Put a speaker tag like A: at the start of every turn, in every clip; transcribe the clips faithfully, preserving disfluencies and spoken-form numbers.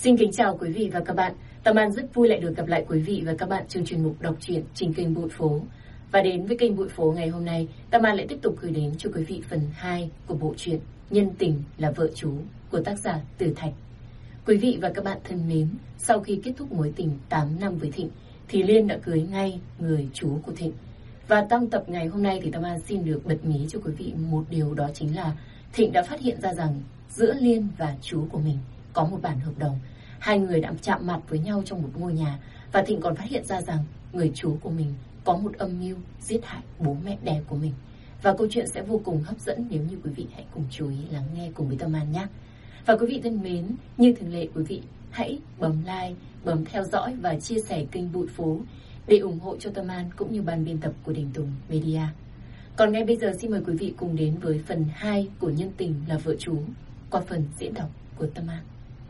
A: Xin kính chào quý vị và các bạn. Tâm An rất vui lại được gặp lại quý vị và các bạn trong chuyên mục đọc truyện trên kênh Bụi Phố. Và đến với kênh Bụi Phố ngày hôm nay, Tâm An lại tiếp tục gửi đến cho quý vị phần hai của bộ truyện Nhân tình là vợ chú của tác giả Từ Thạch. Quý vị và các bạn thân mến, sau khi kết thúc mối tình tám năm với Thịnh, thì Liên đã cưới ngay người chú của Thịnh. Và trong tập ngày hôm nay thì Tâm An xin được bật mí cho quý vị một điều, đó chính là Thịnh đã phát hiện ra rằng giữa Liên và chú của mình có một bản hợp đồng. Hai người đã chạm mặt với nhau trong một ngôi nhà. Và Thịnh còn phát hiện ra rằng người chú của mình có một âm mưu giết hại bố mẹ đẻ của mình. Và câu chuyện sẽ vô cùng hấp dẫn nếu như quý vị hãy cùng chú ý lắng nghe cùng với Tâm An nhé. Và quý vị thân mến, như thường lệ quý vị hãy bấm like, bấm theo dõi và chia sẻ kênh Bụi Phố để ủng hộ cho Tâm An cũng như ban biên tập của Đình Tùng Media. Còn ngay bây giờ xin mời quý vị cùng đến với phần hai của Nhân tình là vợ chú qua phần diễn đọc của Tâm An.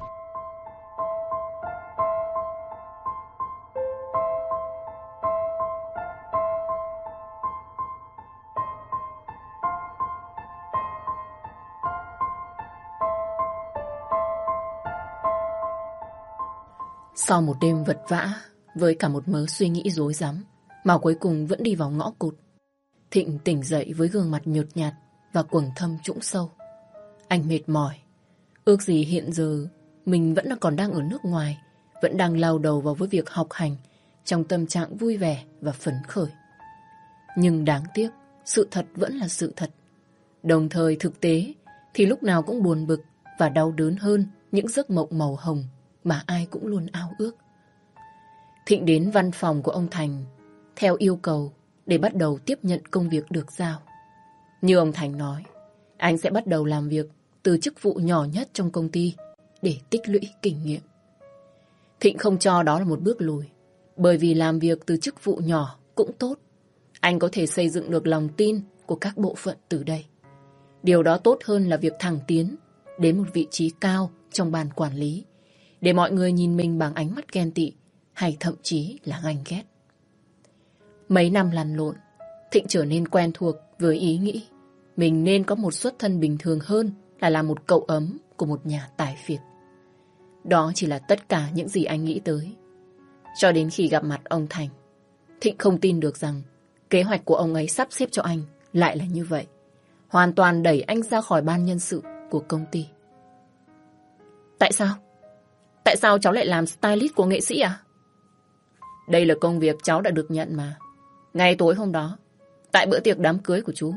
A: Sau một đêm vật vã, với cả một mớ suy nghĩ rối rắm, mà cuối cùng vẫn đi vào ngõ cụt, Thịnh tỉnh dậy với gương mặt nhợt nhạt và quầng thâm trũng sâu. Anh mệt mỏi. Ước gì hiện giờ mình vẫn còn đang ở nước ngoài, vẫn đang lao đầu vào với việc học hành, trong tâm trạng vui vẻ và phấn khởi. Nhưng đáng tiếc, sự thật vẫn là sự thật. Đồng thời thực tế thì lúc nào cũng buồn bực và đau đớn hơn những giấc mộng màu hồng mà ai cũng luôn ao ước. Thịnh đến văn phòng của ông Thành theo yêu cầu để bắt đầu tiếp nhận công việc được giao. Như ông Thành nói, anh sẽ bắt đầu làm việc từ chức vụ nhỏ nhất trong công ty để tích lũy kinh nghiệm. Thịnh không cho đó là một bước lùi, bởi vì làm việc từ chức vụ nhỏ cũng tốt. Anh có thể xây dựng được lòng tin của các bộ phận từ đây. Điều đó tốt hơn là việc thẳng tiến đến một vị trí cao trong ban quản lý, để mọi người nhìn mình bằng ánh mắt ghen tị hay thậm chí là ganh ghét. Mấy năm lăn lộn, Thịnh trở nên quen thuộc với ý nghĩ mình nên có một xuất thân bình thường hơn là làm một cậu ấm của một nhà tài phiệt. Đó chỉ là tất cả những gì anh nghĩ tới. Cho đến khi gặp mặt ông Thành, Thịnh không tin được rằng kế hoạch của ông ấy sắp xếp cho anh lại là như vậy. Hoàn toàn đẩy anh ra khỏi ban nhân sự của công ty. Tại sao? Tại sao cháu lại làm stylist của nghệ sĩ à? Đây là công việc cháu đã được nhận mà. Ngay tối hôm đó, tại bữa tiệc đám cưới của chú.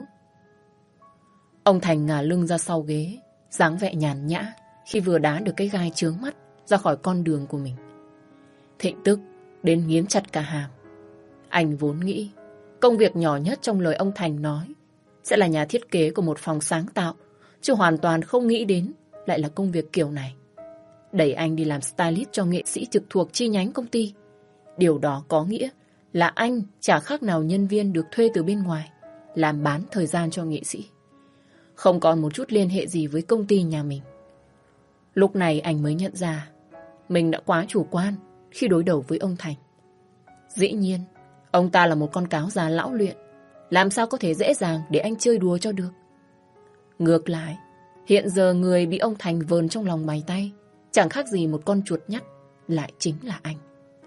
A: Ông Thành ngả lưng ra sau ghế, dáng vẻ nhàn nhã khi vừa đá được cái gai chướng mắt ra khỏi con đường của mình. Thịnh tức đến nghiến chặt cả hàm. Anh vốn nghĩ công việc nhỏ nhất trong lời ông Thành nói sẽ là nhà thiết kế của một phòng sáng tạo, chứ hoàn toàn không nghĩ đến lại là công việc kiểu này. Đẩy anh đi làm stylist cho nghệ sĩ trực thuộc chi nhánh công ty. Điều đó có nghĩa là anh chả khác nào nhân viên được thuê từ bên ngoài, làm bán thời gian cho nghệ sĩ. Không còn một chút liên hệ gì với công ty nhà mình. Lúc này anh mới nhận ra mình đã quá chủ quan khi đối đầu với ông Thành. Dĩ nhiên, ông ta là một con cáo già lão luyện, làm sao có thể dễ dàng để anh chơi đùa cho được. Ngược lại, hiện giờ người bị ông Thành vờn trong lòng bàn tay chẳng khác gì một con chuột nhắt, lại chính là anh.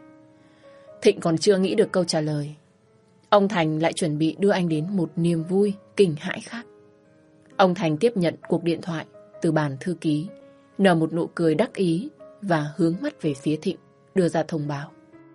A: Thịnh còn chưa nghĩ được câu trả lời, ông Thành lại chuẩn bị đưa anh đến một niềm vui kinh hãi khác. Ông Thành tiếp nhận cuộc điện thoại từ bàn thư ký, nở một nụ cười đắc ý và hướng mắt về phía Thịnh, đưa ra thông báo.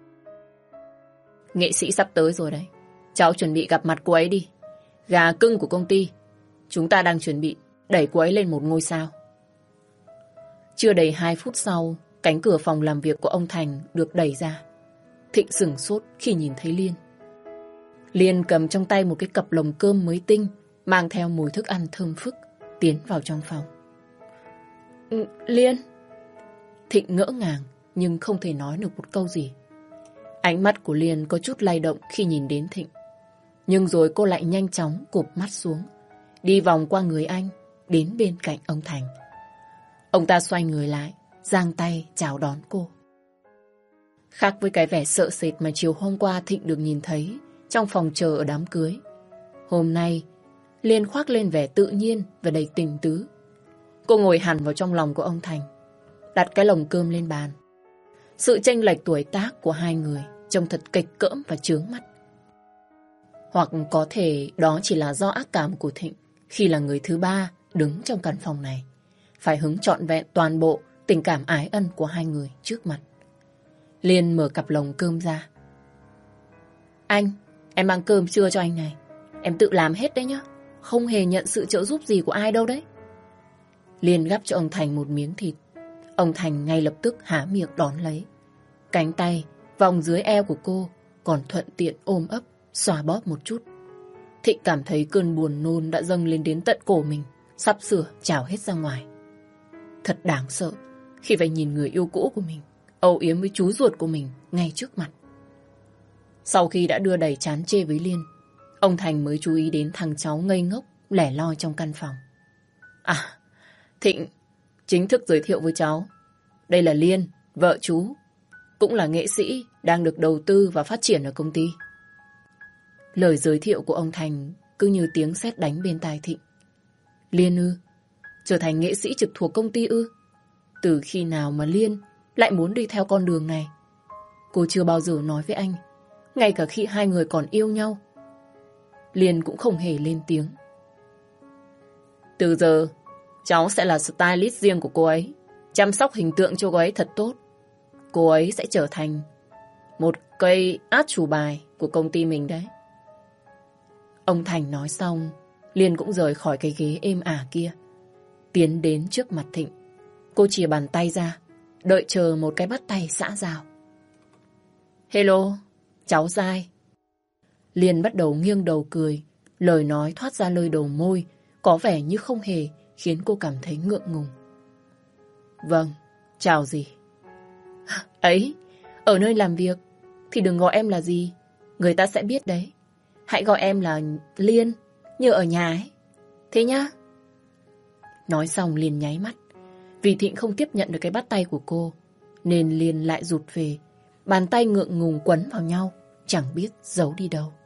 A: Nghệ sĩ sắp tới rồi đấy, cháu chuẩn bị gặp mặt cô ấy đi. Gà cưng của công ty, chúng ta đang chuẩn bị đẩy cô ấy lên một ngôi sao. Chưa đầy hai phút sau, cánh cửa phòng làm việc của ông Thành được đẩy ra. Thịnh sửng sốt khi nhìn thấy Liên. Liên cầm trong tay một cái cặp lồng cơm mới tinh, mang theo mùi thức ăn thơm phức, tiến vào trong phòng. Ừ, Liên. Thịnh ngỡ ngàng nhưng không thể nói được một câu gì. Ánh mắt của Liên có chút lay động khi nhìn đến Thịnh. Nhưng rồi cô lại nhanh chóng cụp mắt xuống, đi vòng qua người anh, đến bên cạnh ông Thành. Ông ta xoay người lại, giang tay chào đón cô. Khác với cái vẻ sợ sệt mà chiều hôm qua Thịnh được nhìn thấy trong phòng chờ ở đám cưới, hôm nay Liên khoác lên vẻ tự nhiên và đầy tình tứ. Cô ngồi hẳn vào trong lòng của ông Thành. đặt cái lồng cơm lên bàn. Sự chênh lệch tuổi tác của hai người trông thật kịch cỡm và chướng mắt. Hoặc có thể đó chỉ là do ác cảm của Thịnh khi là người thứ ba đứng trong căn phòng này, phải hứng trọn vẹn toàn bộ tình cảm ái ân của hai người trước mặt. Liên mở cặp lồng cơm ra. Anh, em mang cơm trưa cho anh này. Em tự làm hết đấy nhá. Không hề nhận sự trợ giúp gì của ai đâu đấy. Liên gắp cho ông Thành một miếng thịt. Ông Thành ngay lập tức há miệng đón lấy. Cánh tay vòng dưới eo của cô còn thuận tiện ôm ấp, xoa bóp một chút. Thịnh cảm thấy cơn buồn nôn đã dâng lên đến tận cổ mình, sắp sửa trào hết ra ngoài. Thật đáng sợ khi phải nhìn người yêu cũ của mình âu yếm với chú ruột của mình ngay trước mặt. Sau khi đã đưa đầy chán chê với Liên, ông Thành mới chú ý đến thằng cháu ngây ngốc lẻ loi trong căn phòng. À, Thịnh, chính thức giới thiệu với cháu. Đây là Liên, vợ chú, cũng là nghệ sĩ đang được đầu tư và phát triển ở công ty. Lời giới thiệu của ông Thành cứ như tiếng sét đánh bên tai Thịnh. Liên ư? Trở thành nghệ sĩ trực thuộc công ty ư? Từ khi nào mà Liên lại muốn đi theo con đường này? Cô chưa bao giờ nói với anh, ngay cả khi hai người còn yêu nhau. Liên cũng không hề lên tiếng. Từ giờ, cháu sẽ là stylist riêng của cô ấy, chăm sóc hình tượng cho cô ấy thật tốt. Cô ấy sẽ trở thành một cây át chủ bài của công ty mình đấy. Ông Thành nói xong, Liên cũng rời khỏi cái ghế êm ả kia, tiến đến trước mặt Thịnh. Cô chìa bàn tay ra, đợi chờ một cái bắt tay xã giao. Hello, cháu Giai. Liên bắt đầu nghiêng đầu cười, lời nói thoát ra nơi đầu môi, có vẻ như không hề khiến cô cảm thấy ngượng ngùng. Vâng, chào gì? Ấy, ở nơi làm việc thì đừng gọi em là gì, người ta sẽ biết đấy. Hãy gọi em là Liên, như ở nhà ấy. Thế nhá. Nói xong Liên nháy mắt. Vì Thịnh không tiếp nhận được cái bắt tay của cô, nên Liên lại rụt về. Bàn tay ngượng ngùng quấn vào nhau, chẳng biết giấu đi đâu.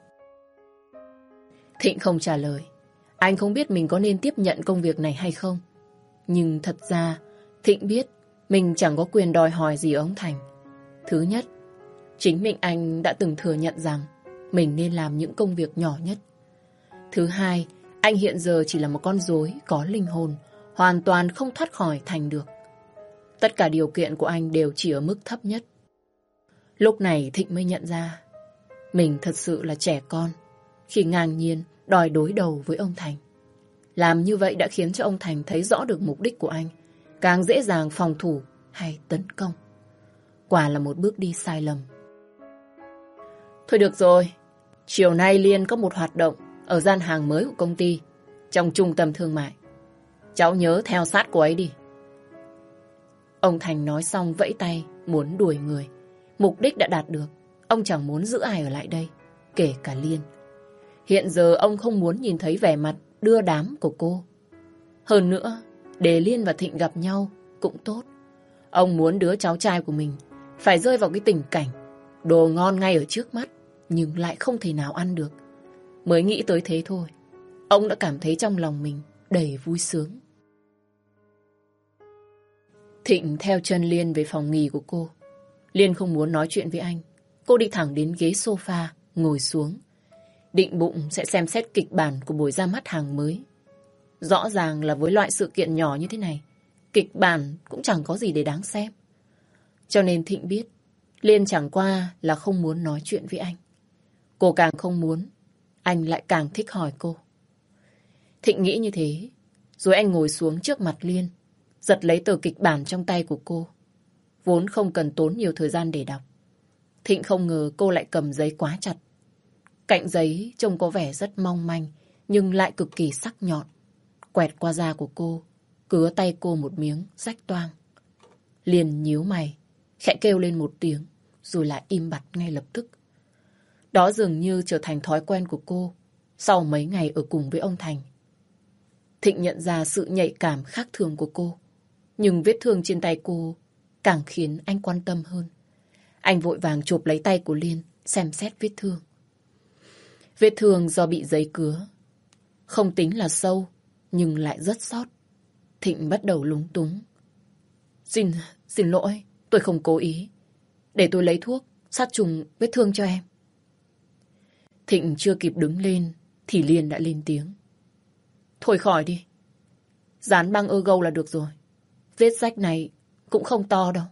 A: Thịnh không trả lời. Anh không biết mình có nên tiếp nhận công việc này hay không. Nhưng thật ra Thịnh biết mình chẳng có quyền đòi hỏi gì ở ông Thành. Thứ nhất, chính mình anh đã từng thừa nhận rằng mình nên làm những công việc nhỏ nhất. Thứ hai, anh hiện giờ chỉ là một con rối có linh hồn, hoàn toàn không thoát khỏi Thành được. Tất cả điều kiện của anh đều chỉ ở mức thấp nhất. Lúc này Thịnh mới nhận ra mình thật sự là trẻ con khi ngang nhiên đòi đối đầu với ông Thành. Làm như vậy đã khiến cho ông Thành thấy rõ được mục đích của anh, càng dễ dàng phòng thủ hay tấn công. Quả là một bước đi sai lầm. Thôi được rồi, chiều nay Liên có một hoạt động ở gian hàng mới của công ty, trong trung tâm thương mại. Cháu nhớ theo sát cô ấy đi. Ông Thành nói xong vẫy tay muốn đuổi người. Mục đích đã đạt được, ông chẳng muốn giữ ai ở lại đây, kể cả Liên. Hiện giờ ông không muốn nhìn thấy vẻ mặt đưa đám của cô. Hơn nữa, để Liên và Thịnh gặp nhau cũng tốt. Ông muốn đứa cháu trai của mình phải rơi vào cái tình cảnh đồ ngon ngay ở trước mắt, nhưng lại không thể nào ăn được. Mới nghĩ tới thế thôi, ông đã cảm thấy trong lòng mình đầy vui sướng. Thịnh theo chân Liên về phòng nghỉ của cô. Liên không muốn nói chuyện với anh. Cô đi thẳng đến ghế sofa, ngồi xuống. Định bụng sẽ xem xét kịch bản của buổi ra mắt hàng mới. Rõ ràng là với loại sự kiện nhỏ như thế này, kịch bản cũng chẳng có gì để đáng xem. Cho nên Thịnh biết Liên chẳng qua là không muốn nói chuyện với anh. Cô càng không muốn, anh lại càng thích hỏi cô. Thịnh nghĩ như thế, rồi anh ngồi xuống trước mặt Liên, giật lấy tờ kịch bản trong tay của cô. Vốn không cần tốn nhiều thời gian để đọc. Thịnh không ngờ cô lại cầm giấy quá chặt. Cạnh giấy trông có vẻ rất mong manh, nhưng lại cực kỳ sắc nhọn. Quẹt qua da của cô, cứa tay cô một miếng, rách toang. Liên nhíu mày, khẽ kêu lên một tiếng, rồi lại im bặt ngay lập tức. Đó dường như trở thành thói quen của cô sau mấy ngày ở cùng với ông Thành. Thịnh nhận ra sự nhạy cảm khác thường của cô, nhưng vết thương trên tay cô càng khiến anh quan tâm hơn. Anh vội vàng chụp lấy tay của Liên, xem xét vết thương. Vết thương do bị giấy cứa. Không tính là sâu, nhưng lại rất xót. Thịnh bắt đầu lúng túng. Xin, Xin lỗi, tôi không cố ý. Để tôi lấy thuốc, sát trùng vết thương cho em. Thịnh chưa kịp đứng lên, thì Liên đã lên tiếng. Thôi khỏi đi. Dán băng ơ gâu là được rồi. Vết rách này cũng không to đâu.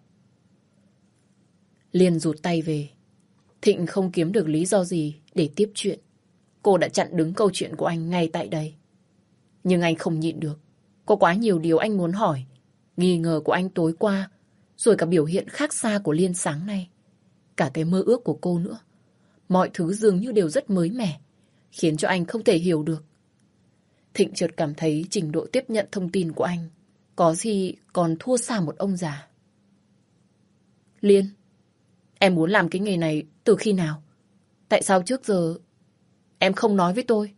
A: Liên rụt tay về. Thịnh không kiếm được lý do gì để tiếp chuyện. Cô đã chặn đứng câu chuyện của anh ngay tại đây. Nhưng anh không nhịn được. Có quá nhiều điều anh muốn hỏi. Nghi ngờ của anh tối qua, rồi cả biểu hiện khác xa của Liên sáng nay. Cả cái mơ ước của cô nữa. Mọi thứ dường như đều rất mới mẻ, khiến cho anh không thể hiểu được. Thịnh chợt cảm thấy trình độ tiếp nhận thông tin của anh có gì còn thua xa một ông già. Liên, em muốn làm cái nghề này từ khi nào? Tại sao trước giờ em không nói với tôi?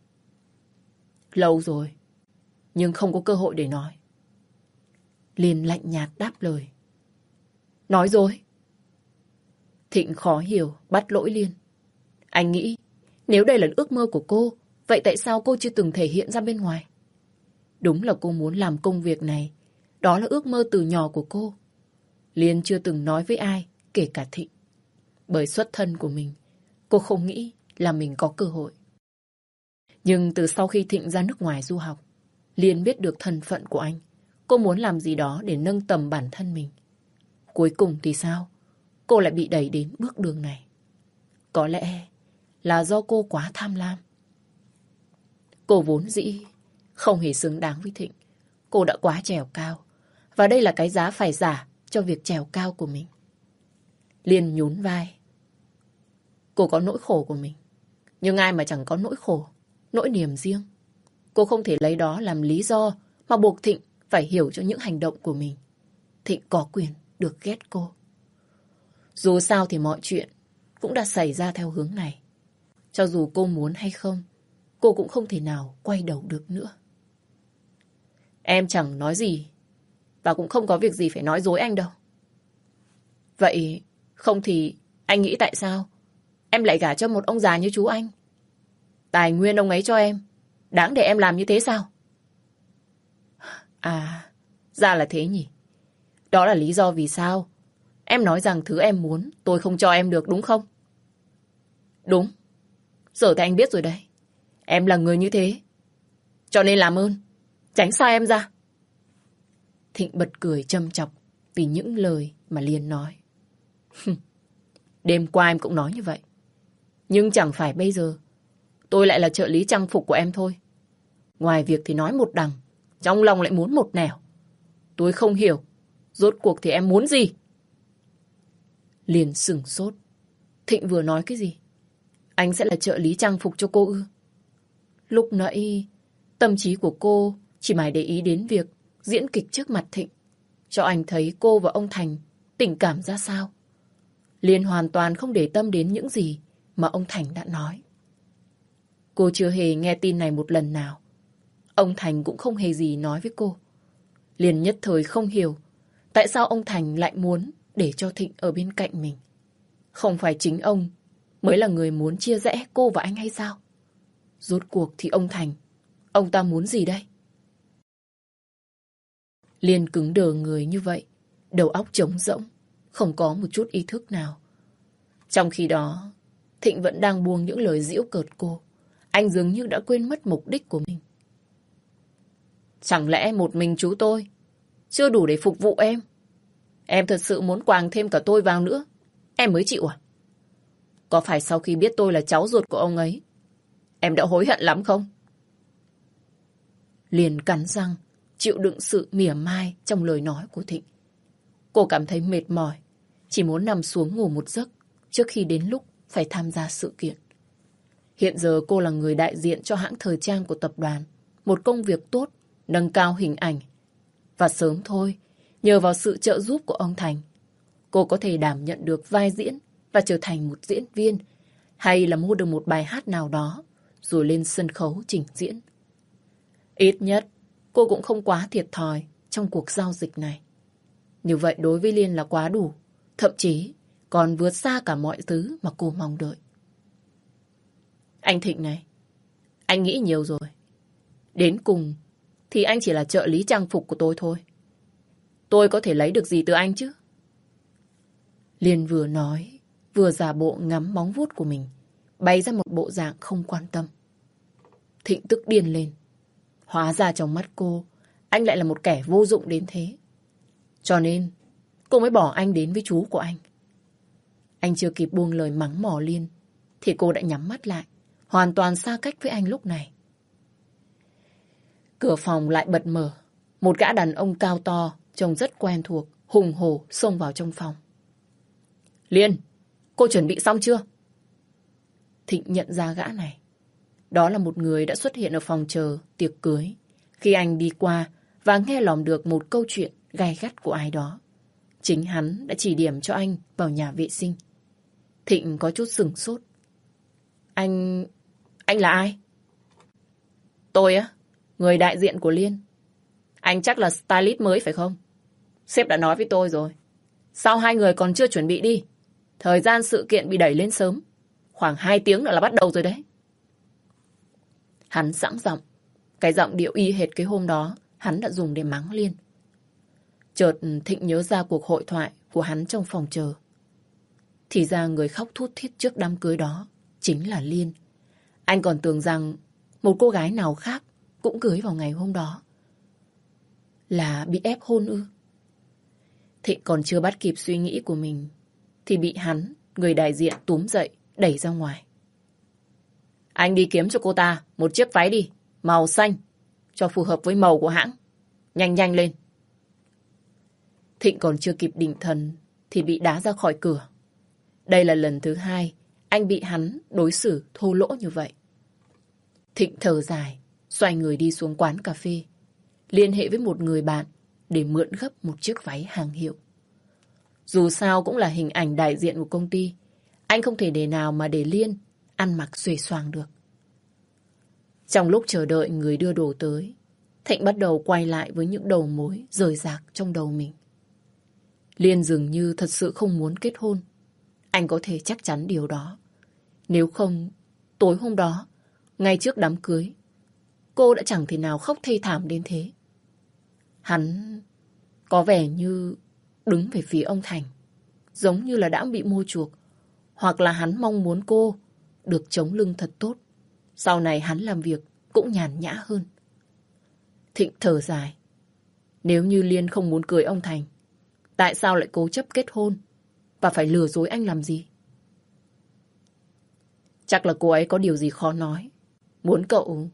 A: Lâu rồi, nhưng không có cơ hội để nói. Liên lạnh nhạt đáp lời. Nói rồi. Thịnh khó hiểu, bắt lỗi Liên. Anh nghĩ, nếu đây là ước mơ của cô, vậy tại sao cô chưa từng thể hiện ra bên ngoài? Đúng là cô muốn làm công việc này. Đó là ước mơ từ nhỏ của cô. Liên chưa từng nói với ai, kể cả Thịnh. Bởi xuất thân của mình, cô không nghĩ là mình có cơ hội. Nhưng từ sau khi Thịnh ra nước ngoài du học, Liên biết được thân phận của anh. Cô muốn làm gì đó để nâng tầm bản thân mình. Cuối cùng thì sao? Cô lại bị đẩy đến bước đường này. Có lẽ là do cô quá tham lam. Cô vốn dĩ không hề xứng đáng với Thịnh. Cô đã quá trèo cao. Và đây là cái giá phải trả cho việc trèo cao của mình. Liên nhún vai. Cô có nỗi khổ của mình. Nhưng ai mà chẳng có nỗi khổ, nỗi niềm riêng. Cô không thể lấy đó làm lý do mà buộc Thịnh phải hiểu cho những hành động của mình. Thịnh có quyền được ghét cô. Dù sao thì mọi chuyện cũng đã xảy ra theo hướng này. Cho dù cô muốn hay không, cô cũng không thể nào quay đầu được nữa. Em chẳng nói gì, và cũng không có việc gì phải nói dối anh đâu. Vậy không thì anh nghĩ tại sao em lại gả cho một ông già như chú anh? Tài nguyên ông ấy cho em, đáng để em làm như thế sao? À, ra là thế nhỉ. Đó là lý do vì sao em nói rằng thứ em muốn tôi không cho em được, đúng không? Đúng. Giờ thì anh biết rồi đấy. Em là người như thế. Cho nên làm ơn, tránh xa em ra. Thịnh bật cười châm chọc vì những lời mà Liên nói. Đêm qua em cũng nói như vậy. Nhưng chẳng phải bây giờ tôi lại là trợ lý trang phục của em thôi. Ngoài việc thì nói một đằng, trong lòng lại muốn một nẻo. Tôi không hiểu, rốt cuộc thì em muốn gì? Liên sửng sốt. Thịnh vừa nói cái gì? Anh sẽ là trợ lý trang phục cho cô ư? Lúc nãy, tâm trí của cô chỉ mải để ý đến việc diễn kịch trước mặt Thịnh, cho anh thấy cô và ông Thành tình cảm ra sao. Liên hoàn toàn không để tâm đến những gì mà ông Thành đã nói. Cô chưa hề nghe tin này một lần nào. Ông Thành cũng không hề gì nói với cô. Liên nhất thời không hiểu tại sao ông Thành lại muốn để cho Thịnh ở bên cạnh mình. Không phải chính ông mới là người muốn chia rẽ cô và anh hay sao? Rốt cuộc thì ông Thành, ông ta muốn gì đây? Liên cứng đờ người như vậy, đầu óc trống rỗng, không có một chút ý thức nào. Trong khi đó, Thịnh vẫn đang buông những lời giễu cợt cô. Anh dường như đã quên mất mục đích của mình. Chẳng lẽ một mình chú tôi chưa đủ để phục vụ em? Em thật sự muốn quàng thêm cả tôi vào nữa, em mới chịu à? Có phải sau khi biết tôi là cháu ruột của ông ấy, em đã hối hận lắm không? Liền cắn răng, chịu đựng sự mỉa mai trong lời nói của Thịnh. Cô cảm thấy mệt mỏi, chỉ muốn nằm xuống ngủ một giấc trước khi đến lúc phải tham gia sự kiện. Hiện giờ cô là người đại diện cho hãng thời trang của tập đoàn, một công việc tốt, nâng cao hình ảnh. Và sớm thôi, nhờ vào sự trợ giúp của ông Thành, cô có thể đảm nhận được vai diễn và trở thành một diễn viên, hay là mua được một bài hát nào đó rồi lên sân khấu trình diễn. Ít nhất, cô cũng không quá thiệt thòi trong cuộc giao dịch này. Như vậy đối với Liên là quá đủ, thậm chí còn vượt xa cả mọi thứ mà cô mong đợi. Anh Thịnh này, anh nghĩ nhiều rồi. Đến cùng thì anh chỉ là trợ lý trang phục của tôi thôi. tôi có thể lấy được gì từ anh chứ? Liên vừa nói, vừa giả bộ ngắm móng vuốt của mình, bày ra một bộ dạng không quan tâm. Thịnh tức điên lên. Hóa ra trong mắt cô, anh lại là một kẻ vô dụng đến thế. Cho nên, cô mới bỏ anh đến với chú của anh. Anh chưa kịp buông lời mắng mỏ Liên, thì cô đã nhắm mắt lại, hoàn toàn xa cách với anh lúc này. Cửa phòng lại bật mở. Một gã đàn ông cao to, trông rất quen thuộc, hùng hổ xông vào trong phòng. Liên, cô chuẩn bị xong chưa? Thịnh nhận ra gã này. Đó là một người đã xuất hiện ở phòng chờ tiệc cưới khi anh đi qua và nghe lỏm được một câu chuyện gay gắt của ai đó. Chính hắn đã chỉ điểm cho anh vào nhà vệ sinh. Thịnh có chút sửng sốt. Anh... anh là ai? Tôi á, người đại diện của Liên. Anh chắc là stylist mới phải không? Sếp đã nói với tôi rồi. Sao hai người còn chưa chuẩn bị đi? Thời gian sự kiện bị đẩy lên sớm. Khoảng hai tiếng nữa là bắt đầu rồi đấy. Hắn sẵn giọng. Cái giọng điệu y hệt cái hôm đó hắn đã dùng để mắng Liên. Chợt Thịnh nhớ ra cuộc hội thoại của hắn trong phòng chờ. Thì ra người khóc thút thít trước đám cưới đó chính là Liên. Anh còn tưởng rằng một cô gái nào khác cũng cưới vào ngày hôm đó. Là bị ép hôn ư? Thịnh còn chưa bắt kịp suy nghĩ của mình thì bị hắn, người đại diện túm dậy, đẩy ra ngoài. Anh đi kiếm cho cô ta một chiếc váy đi, màu xanh, cho phù hợp với màu của hãng. Nhanh nhanh lên. Thịnh còn chưa kịp định thần thì bị đá ra khỏi cửa. Đây là lần thứ hai anh bị hắn đối xử thô lỗ như vậy. Thịnh thở dài, xoay người đi xuống quán cà phê, liên hệ với một người bạn để mượn gấp một chiếc váy hàng hiệu. Dù sao cũng là hình ảnh đại diện của công ty, anh không thể để nào mà để Liên ăn mặc xuề xoàng được. Trong lúc chờ đợi người đưa đồ tới, Thịnh bắt đầu quay lại với những đầu mối rời rạc trong đầu mình. Liên dường như thật sự không muốn kết hôn. Anh có thể chắc chắn điều đó. Nếu không, tối hôm đó, ngay trước đám cưới, cô đã chẳng thể nào khóc thê thảm đến thế. Hắn có vẻ như đứng về phía ông Thành, giống như là đã bị mua chuộc, hoặc là hắn mong muốn cô được chống lưng thật tốt. Sau này hắn làm việc cũng nhàn nhã hơn. Thịnh thở dài. Nếu như Liên không muốn cưới ông Thành, tại sao lại cố chấp kết hôn và phải lừa dối anh làm gì? Chắc là cô ấy có điều gì khó nói. Muốn cậu...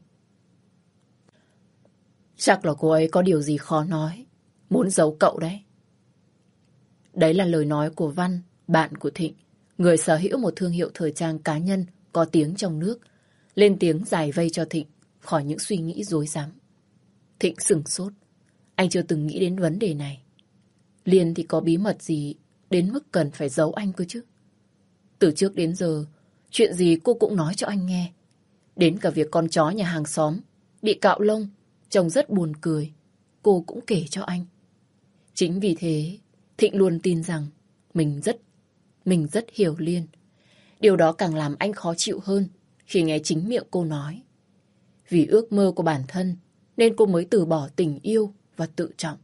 A: Chắc là cô ấy có điều gì khó nói. Muốn giấu cậu đấy. Đấy là lời nói của Văn, bạn của Thịnh, người sở hữu một thương hiệu thời trang cá nhân có tiếng trong nước, lên tiếng giải vây cho Thịnh khỏi những suy nghĩ rối rắm. Thịnh sửng sốt. Anh chưa từng nghĩ đến vấn đề này. Liên thì có bí mật gì đến mức cần phải giấu anh cơ chứ? Từ trước đến giờ, chuyện gì cô cũng nói cho anh nghe. Đến cả việc con chó nhà hàng xóm bị cạo lông, trông rất buồn cười, cô cũng kể cho anh. Chính vì thế, Thịnh luôn tin rằng mình rất, mình rất hiểu Liên. Điều đó càng làm anh khó chịu hơn khi nghe chính miệng cô nói. Vì ước mơ của bản thân nên cô mới từ bỏ tình yêu và tự trọng.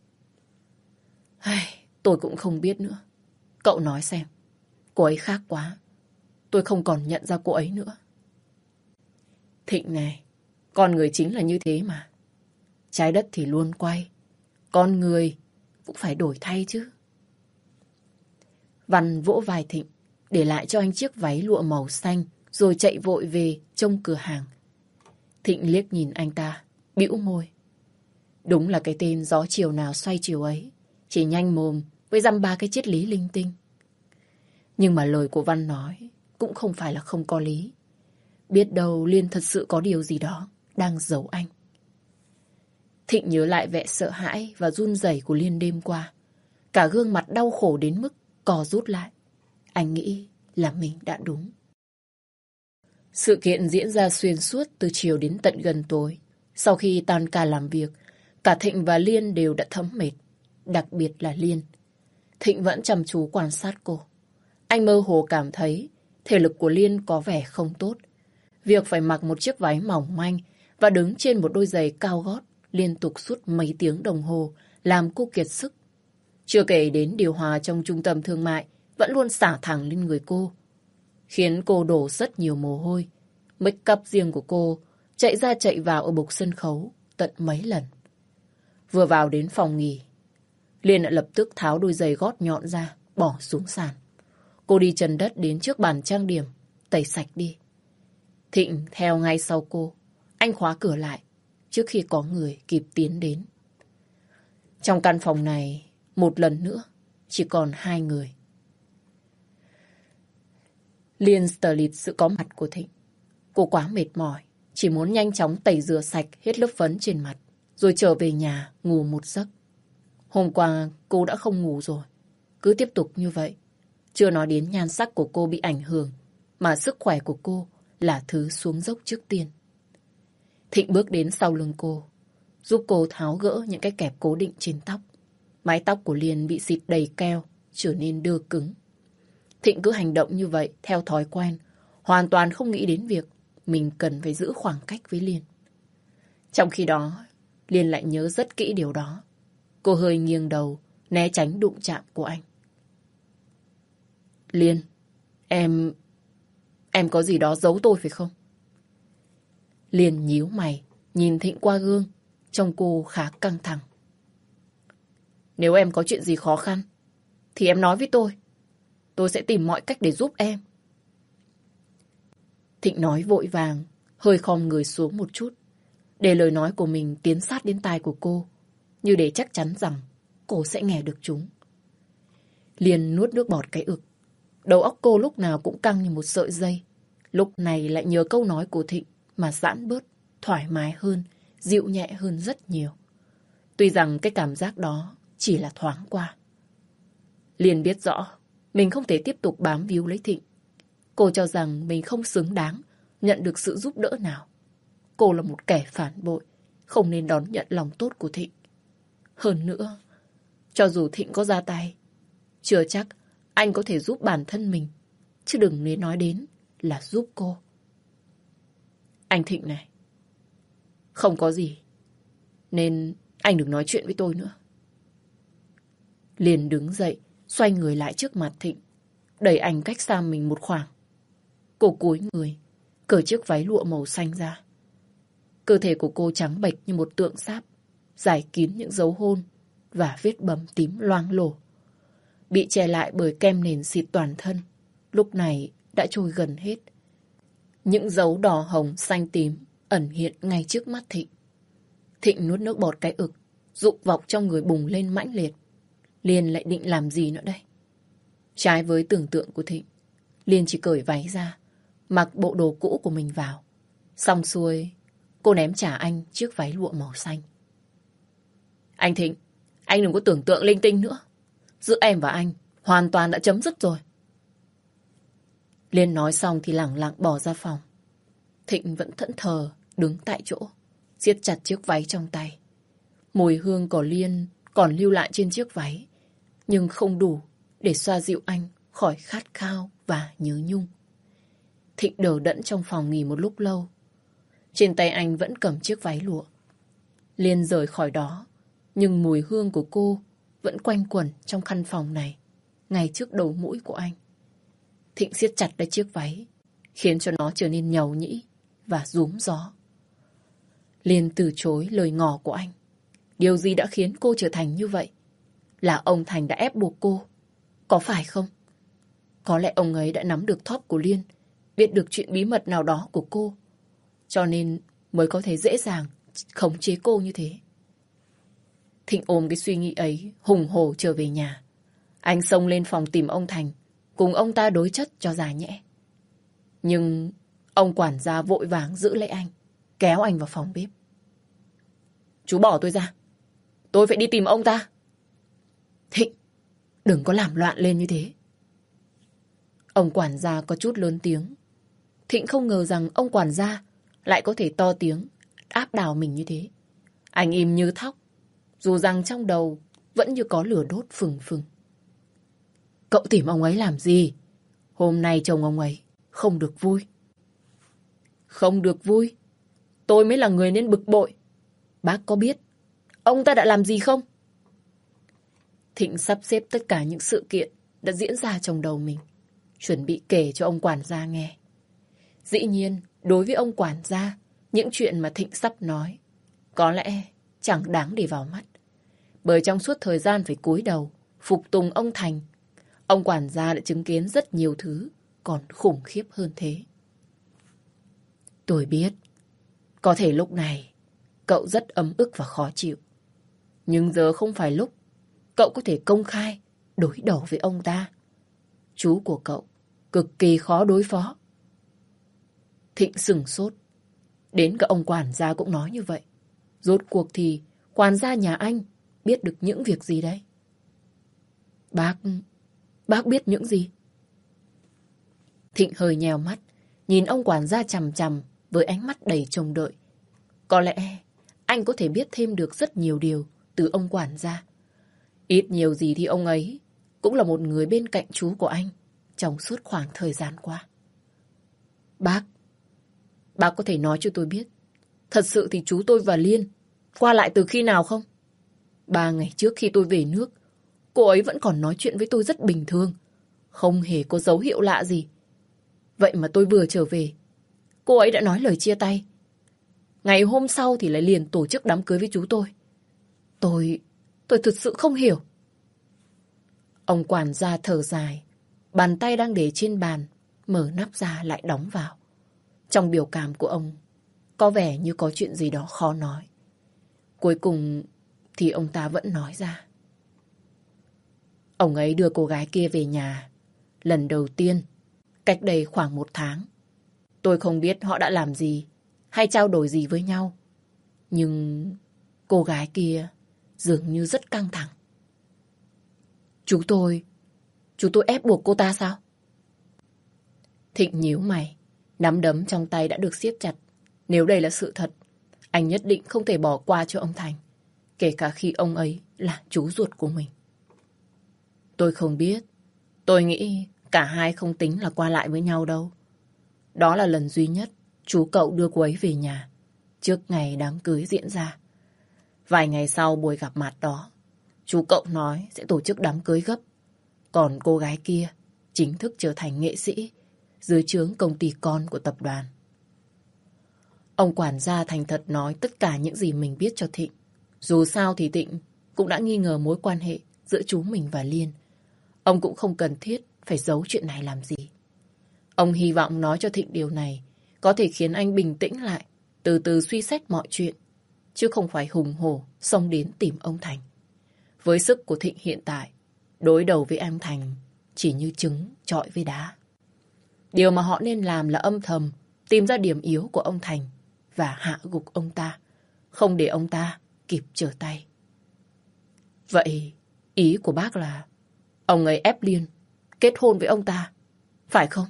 A: Ai, tôi cũng không biết nữa. Cậu nói xem, cô ấy khác quá. Tôi không còn nhận ra cô ấy nữa. Thịnh này, con người chính là như thế mà. Trái đất thì luôn quay, con người cũng phải đổi thay chứ. Văn vỗ vai Thịnh, để lại cho anh chiếc váy lụa màu xanh, rồi chạy vội về trông cửa hàng. Thịnh liếc nhìn anh ta, bĩu môi. Đúng là cái tên gió chiều nào xoay chiều ấy, chỉ nhanh mồm với dăm ba cái triết lý linh tinh. Nhưng mà lời của Văn nói cũng không phải là không có lý. Biết đâu Liên thật sự có điều gì đó đang giấu anh. Thịnh nhớ lại vẻ sợ hãi và run rẩy của Liên đêm qua. Cả gương mặt đau khổ đến mức co rút lại. Anh nghĩ là mình đã đúng. Sự kiện diễn ra xuyên suốt từ chiều đến tận gần tối. Sau khi tan ca làm việc, cả Thịnh và Liên đều đã thấm mệt. Đặc biệt là Liên. Thịnh vẫn chăm chú quan sát cô. Anh mơ hồ cảm thấy thể lực của Liên có vẻ không tốt. Việc phải mặc một chiếc váy mỏng manh và đứng trên một đôi giày cao gót liên tục suốt mấy tiếng đồng hồ làm cô kiệt sức Chưa kể đến điều hòa trong trung tâm thương mại vẫn luôn xả thẳng lên người cô, khiến cô đổ rất nhiều mồ hôi. Make up riêng của cô chạy ra chạy vào ở bục sân khấu tận mấy lần. Vừa vào đến phòng nghỉ, Liên đã lập tức tháo đôi giày gót nhọn ra, bỏ xuống sàn. Cô đi chân đất đến trước bàn trang điểm, tẩy sạch đi. Thịnh theo ngay sau cô. Anh khóa cửa lại trước khi có người kịp tiến đến. Trong căn phòng này, một lần nữa, chỉ còn hai người. Liên tờ lịt sự có mặt của Thịnh. Cô quá mệt mỏi, chỉ muốn nhanh chóng tẩy rửa sạch hết lớp phấn trên mặt, rồi trở về nhà ngủ một giấc. Hôm qua cô đã không ngủ rồi. Cứ tiếp tục như vậy, chưa nói đến nhan sắc của cô bị ảnh hưởng, mà sức khỏe của cô là thứ xuống dốc trước tiên. Thịnh bước đến sau lưng cô, giúp cô tháo gỡ những cái kẹp cố định trên tóc. Mái tóc của Liên bị xịt đầy keo, trở nên đơ cứng. Thịnh cứ hành động như vậy theo thói quen, hoàn toàn không nghĩ đến việc mình cần phải giữ khoảng cách với Liên. Trong khi đó, Liên lại nhớ rất kỹ điều đó. Cô hơi nghiêng đầu, né tránh đụng chạm của anh. Liên, em... em có gì đó giấu tôi phải không? Liên nhíu mày, nhìn Thịnh qua gương, trông cô khá căng thẳng. Nếu em có chuyện gì khó khăn, thì em nói với tôi. Tôi sẽ tìm mọi cách để giúp em. Thịnh nói vội vàng, hơi khom người xuống một chút, để lời nói của mình tiến sát đến tai của cô, như để chắc chắn rằng cô sẽ nghe được chúng. Liên nuốt nước bọt cái ực. Đầu óc cô lúc nào cũng căng như một sợi dây. Lúc này lại nhờ câu nói của Thịnh mà giãn bớt, thoải mái hơn, dịu nhẹ hơn rất nhiều. Tuy rằng cái cảm giác đó chỉ là thoáng qua. Liên biết rõ mình không thể tiếp tục bám víu lấy Thịnh. Cô cho rằng mình không xứng đáng nhận được sự giúp đỡ nào. Cô là một kẻ phản bội, không nên đón nhận lòng tốt của Thịnh. Hơn nữa, cho dù Thịnh có ra tay, chưa chắc anh có thể giúp bản thân mình, chứ đừng nên nói đến là giúp cô. Anh Thịnh này, không có gì, nên anh đừng nói chuyện với tôi nữa. Liền đứng dậy, xoay người lại trước mặt Thịnh, đẩy anh cách xa mình một khoảng. Cô cúi người, cởi chiếc váy lụa màu xanh ra. Cơ thể của cô trắng bệch như một tượng sáp, giải kín những dấu hôn và vết bầm tím loang lổ. Bị che lại bởi kem nền xịt toàn thân, lúc này đã trôi gần hết. Những dấu đỏ hồng xanh tím ẩn hiện ngay trước mắt Thịnh. Thịnh nuốt nước bọt cái ực, dục vọng trong người bùng lên mãnh liệt. Liên lại định làm gì nữa đây? Trái với tưởng tượng của Thịnh, Liên chỉ cởi váy ra, mặc bộ đồ cũ của mình vào. Xong xuôi, cô ném trả anh chiếc váy lụa màu xanh. Anh Thịnh, anh đừng có tưởng tượng linh tinh nữa. Giữa em và anh hoàn toàn đã chấm dứt rồi. Liên nói xong thì lẳng lặng bỏ ra phòng. Thịnh vẫn thẫn thờ đứng tại chỗ, siết chặt chiếc váy trong tay. Mùi hương của Liên còn lưu lại trên chiếc váy, nhưng không đủ để xoa dịu anh khỏi khát khao và nhớ nhung. Thịnh đờ đẫn trong phòng nghỉ một lúc lâu. Trên tay anh vẫn cầm chiếc váy lụa. Liên rời khỏi đó, nhưng mùi hương của cô vẫn quanh quẩn trong căn phòng này, ngay trước đầu mũi của anh. Thịnh siết chặt lấy chiếc váy, khiến cho nó trở nên nhàu nhĩ và rúm gió. Liên từ chối lời ngỏ của anh. Điều gì đã khiến cô trở thành như vậy? Là ông Thành đã ép buộc cô, có phải không? Có lẽ ông ấy đã nắm được thóp của Liên, biết được chuyện bí mật nào đó của cô, cho nên mới có thể dễ dàng khống chế cô như thế. Thịnh ôm cái suy nghĩ ấy, hùng hổ trở về nhà. Anh xông lên phòng tìm ông Thành, cùng ông ta đối chất cho già nhẽ. Nhưng ông quản gia vội vàng giữ lấy anh, kéo anh vào phòng bếp. Chú bỏ tôi ra, tôi phải đi tìm ông ta. Thịnh, đừng có làm loạn lên như thế. Ông quản gia có chút lớn tiếng. Thịnh không ngờ rằng ông quản gia lại có thể to tiếng áp đảo mình như thế. Anh im như thóc, dù rằng trong đầu vẫn như có lửa đốt phừng phừng. Cậu tìm ông ấy làm gì? Hôm nay chồng ông ấy không được vui. Không được vui? Tôi mới là người nên bực bội. Bác có biết ông ta đã làm gì không? Thịnh sắp xếp tất cả những sự kiện đã diễn ra trong đầu mình, chuẩn bị kể cho ông quản gia nghe. Dĩ nhiên, đối với ông quản gia, những chuyện mà Thịnh sắp nói có lẽ chẳng đáng để vào mắt. Bởi trong suốt thời gian phải cúi đầu, phục tùng ông Thành, ông quản gia đã chứng kiến rất nhiều thứ còn khủng khiếp hơn thế. Tôi biết, có thể lúc này cậu rất ấm ức và khó chịu. Nhưng giờ không phải lúc cậu có thể công khai đối đầu với ông ta. Chú của cậu cực kỳ khó đối phó. Thịnh sửng sốt. Đến cả ông quản gia cũng nói như vậy. Rốt cuộc thì quản gia nhà anh biết được những việc gì đấy? Bác... Bác biết những gì? Thịnh hơi nhèo mắt, nhìn ông quản gia chằm chằm với ánh mắt đầy trông đợi. Có lẽ anh có thể biết thêm được rất nhiều điều từ ông quản gia. Ít nhiều gì thì ông ấy cũng là một người bên cạnh chú của anh trong suốt khoảng thời gian qua. Bác, bác có thể nói cho tôi biết, thật sự thì chú tôi và Liên qua lại từ khi nào không? Ba ngày trước khi tôi về nước, cô ấy vẫn còn nói chuyện với tôi rất bình thường, không hề có dấu hiệu lạ gì. Vậy mà tôi vừa trở về, cô ấy đã nói lời chia tay. Ngày hôm sau thì lại liền tổ chức đám cưới với chú tôi. Tôi... tôi thực sự không hiểu. Ông quản gia thở dài, bàn tay đang để trên bàn, mở nắp ra lại đóng vào. Trong biểu cảm của ông, có vẻ như có chuyện gì đó khó nói. Cuối cùng thì ông ta vẫn nói ra. Ông ấy đưa cô gái kia về nhà lần đầu tiên, cách đây khoảng một tháng. Tôi không biết họ đã làm gì hay trao đổi gì với nhau. Nhưng cô gái kia dường như rất căng thẳng. Chú tôi... Chú tôi ép buộc cô ta sao? Thịnh nhíu mày, nắm đấm trong tay đã được siết chặt. Nếu đây là sự thật, anh nhất định không thể bỏ qua cho ông Thành, kể cả khi ông ấy là chú ruột của mình. Tôi không biết. Tôi nghĩ cả hai không tính là qua lại với nhau đâu. Đó là lần duy nhất chú cậu đưa cô ấy về nhà trước ngày đám cưới diễn ra. Vài ngày sau buổi gặp mặt đó, chú cậu nói sẽ tổ chức đám cưới gấp. Còn cô gái kia chính thức trở thành nghệ sĩ dưới trướng công ty con của tập đoàn. Ông quản gia thành thật nói tất cả những gì mình biết cho Thịnh. Dù sao thì Thịnh cũng đã nghi ngờ mối quan hệ giữa chú mình và Liên. Ông cũng không cần thiết phải giấu chuyện này làm gì. Ông hy vọng nói cho Thịnh điều này có thể khiến anh bình tĩnh lại, từ từ suy xét mọi chuyện, chứ không phải hùng hổ xông đến tìm ông Thành. Với sức của Thịnh hiện tại, đối đầu với ông Thành chỉ như trứng chọi với đá. Điều mà họ nên làm là âm thầm tìm ra điểm yếu của ông Thành và hạ gục ông ta, không để ông ta kịp trở tay. Vậy ý của bác là ông ấy ép Liên kết hôn với ông ta, phải không?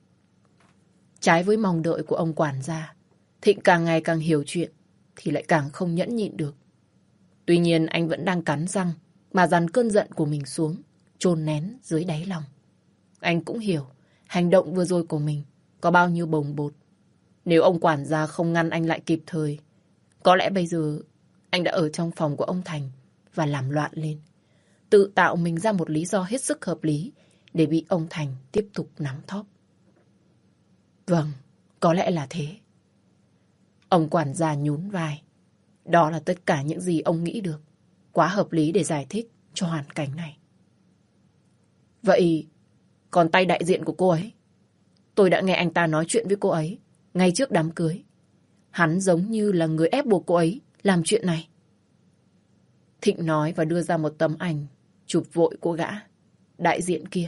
A: Trái với mong đợi của ông quản gia, Thịnh càng ngày càng hiểu chuyện thì lại càng không nhẫn nhịn được. Tuy nhiên anh vẫn đang cắn răng mà dằn cơn giận của mình xuống, chôn nén dưới đáy lòng. Anh cũng hiểu hành động vừa rồi của mình có bao nhiêu bồng bột. Nếu ông quản gia không ngăn anh lại kịp thời, có lẽ bây giờ anh đã ở trong phòng của ông Thành và làm loạn lên, tự tạo mình ra một lý do hết sức hợp lý để bị ông Thành tiếp tục nắm thóp. Vâng, có lẽ là thế. Ông quản gia nhún vai. Đó là tất cả những gì ông nghĩ được. Quá hợp lý để giải thích cho hoàn cảnh này. Vậy, còn tay đại diện của cô ấy? Tôi đã nghe anh ta nói chuyện với cô ấy ngay trước đám cưới. Hắn giống như là người ép buộc cô ấy làm chuyện này. Thịnh nói và đưa ra một tấm ảnh chụp vội cô gã đại diện kia.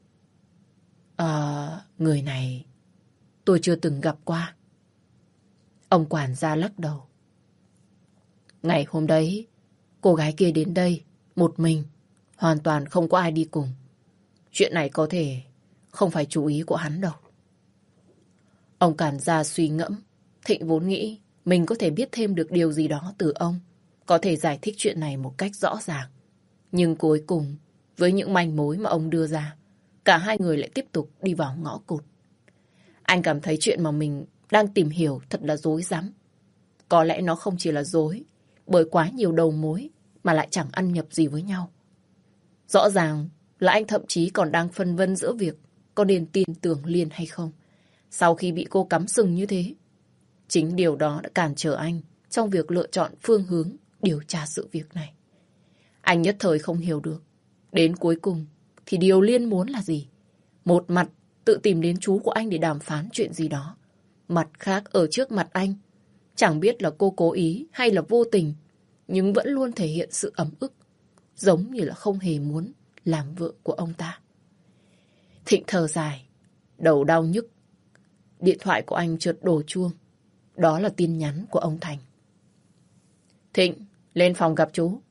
A: Ờ, người này tôi chưa từng gặp qua. Ông quản gia lắc đầu. Ngày hôm đấy, cô gái kia đến đây một mình, hoàn toàn không có ai đi cùng. Chuyện này có thể không phải chú ý của hắn đâu. Ông quản gia suy ngẫm. Thịnh vốn nghĩ mình có thể biết thêm được điều gì đó từ ông, có thể giải thích chuyện này một cách rõ ràng. Nhưng cuối cùng, với những manh mối mà ông đưa ra, cả hai người lại tiếp tục đi vào ngõ cụt. Anh cảm thấy chuyện mà mình đang tìm hiểu thật là rối rắm. Có lẽ nó không chỉ là rối, bởi quá nhiều đầu mối mà lại chẳng ăn nhập gì với nhau. Rõ ràng là anh thậm chí còn đang phân vân giữa việc có nên tin tưởng Liên hay không. Sau khi bị cô cắm sừng như thế, chính điều đó đã cản trở anh trong việc lựa chọn phương hướng điều tra sự việc này. Anh nhất thời không hiểu được. Đến cuối cùng thì điều Liên muốn là gì? Một mặt tự tìm đến chú của anh để đàm phán chuyện gì đó. Mặt khác ở trước mặt anh, chẳng biết là cô cố ý hay là vô tình, nhưng vẫn luôn thể hiện sự ấm ức, giống như là không hề muốn làm vợ của ông ta. Thịnh thở dài, đầu đau nhức. Điện thoại của anh chợt đổ chuông. Đó là tin nhắn của ông Thành. Thịnh, lên phòng gặp chú.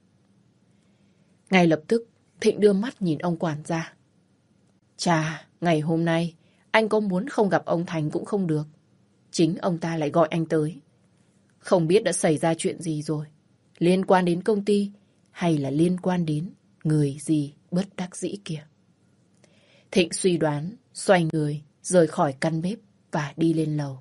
A: Ngay lập tức, Thịnh đưa mắt nhìn ông quản gia. Chà, ngày hôm nay, anh có muốn không gặp ông Thành cũng không được. Chính ông ta lại gọi anh tới. Không biết đã xảy ra chuyện gì rồi. Liên quan đến công ty hay là liên quan đến người gì bất đắc dĩ kia. Thịnh suy đoán, xoay người, rời khỏi căn bếp và đi lên lầu.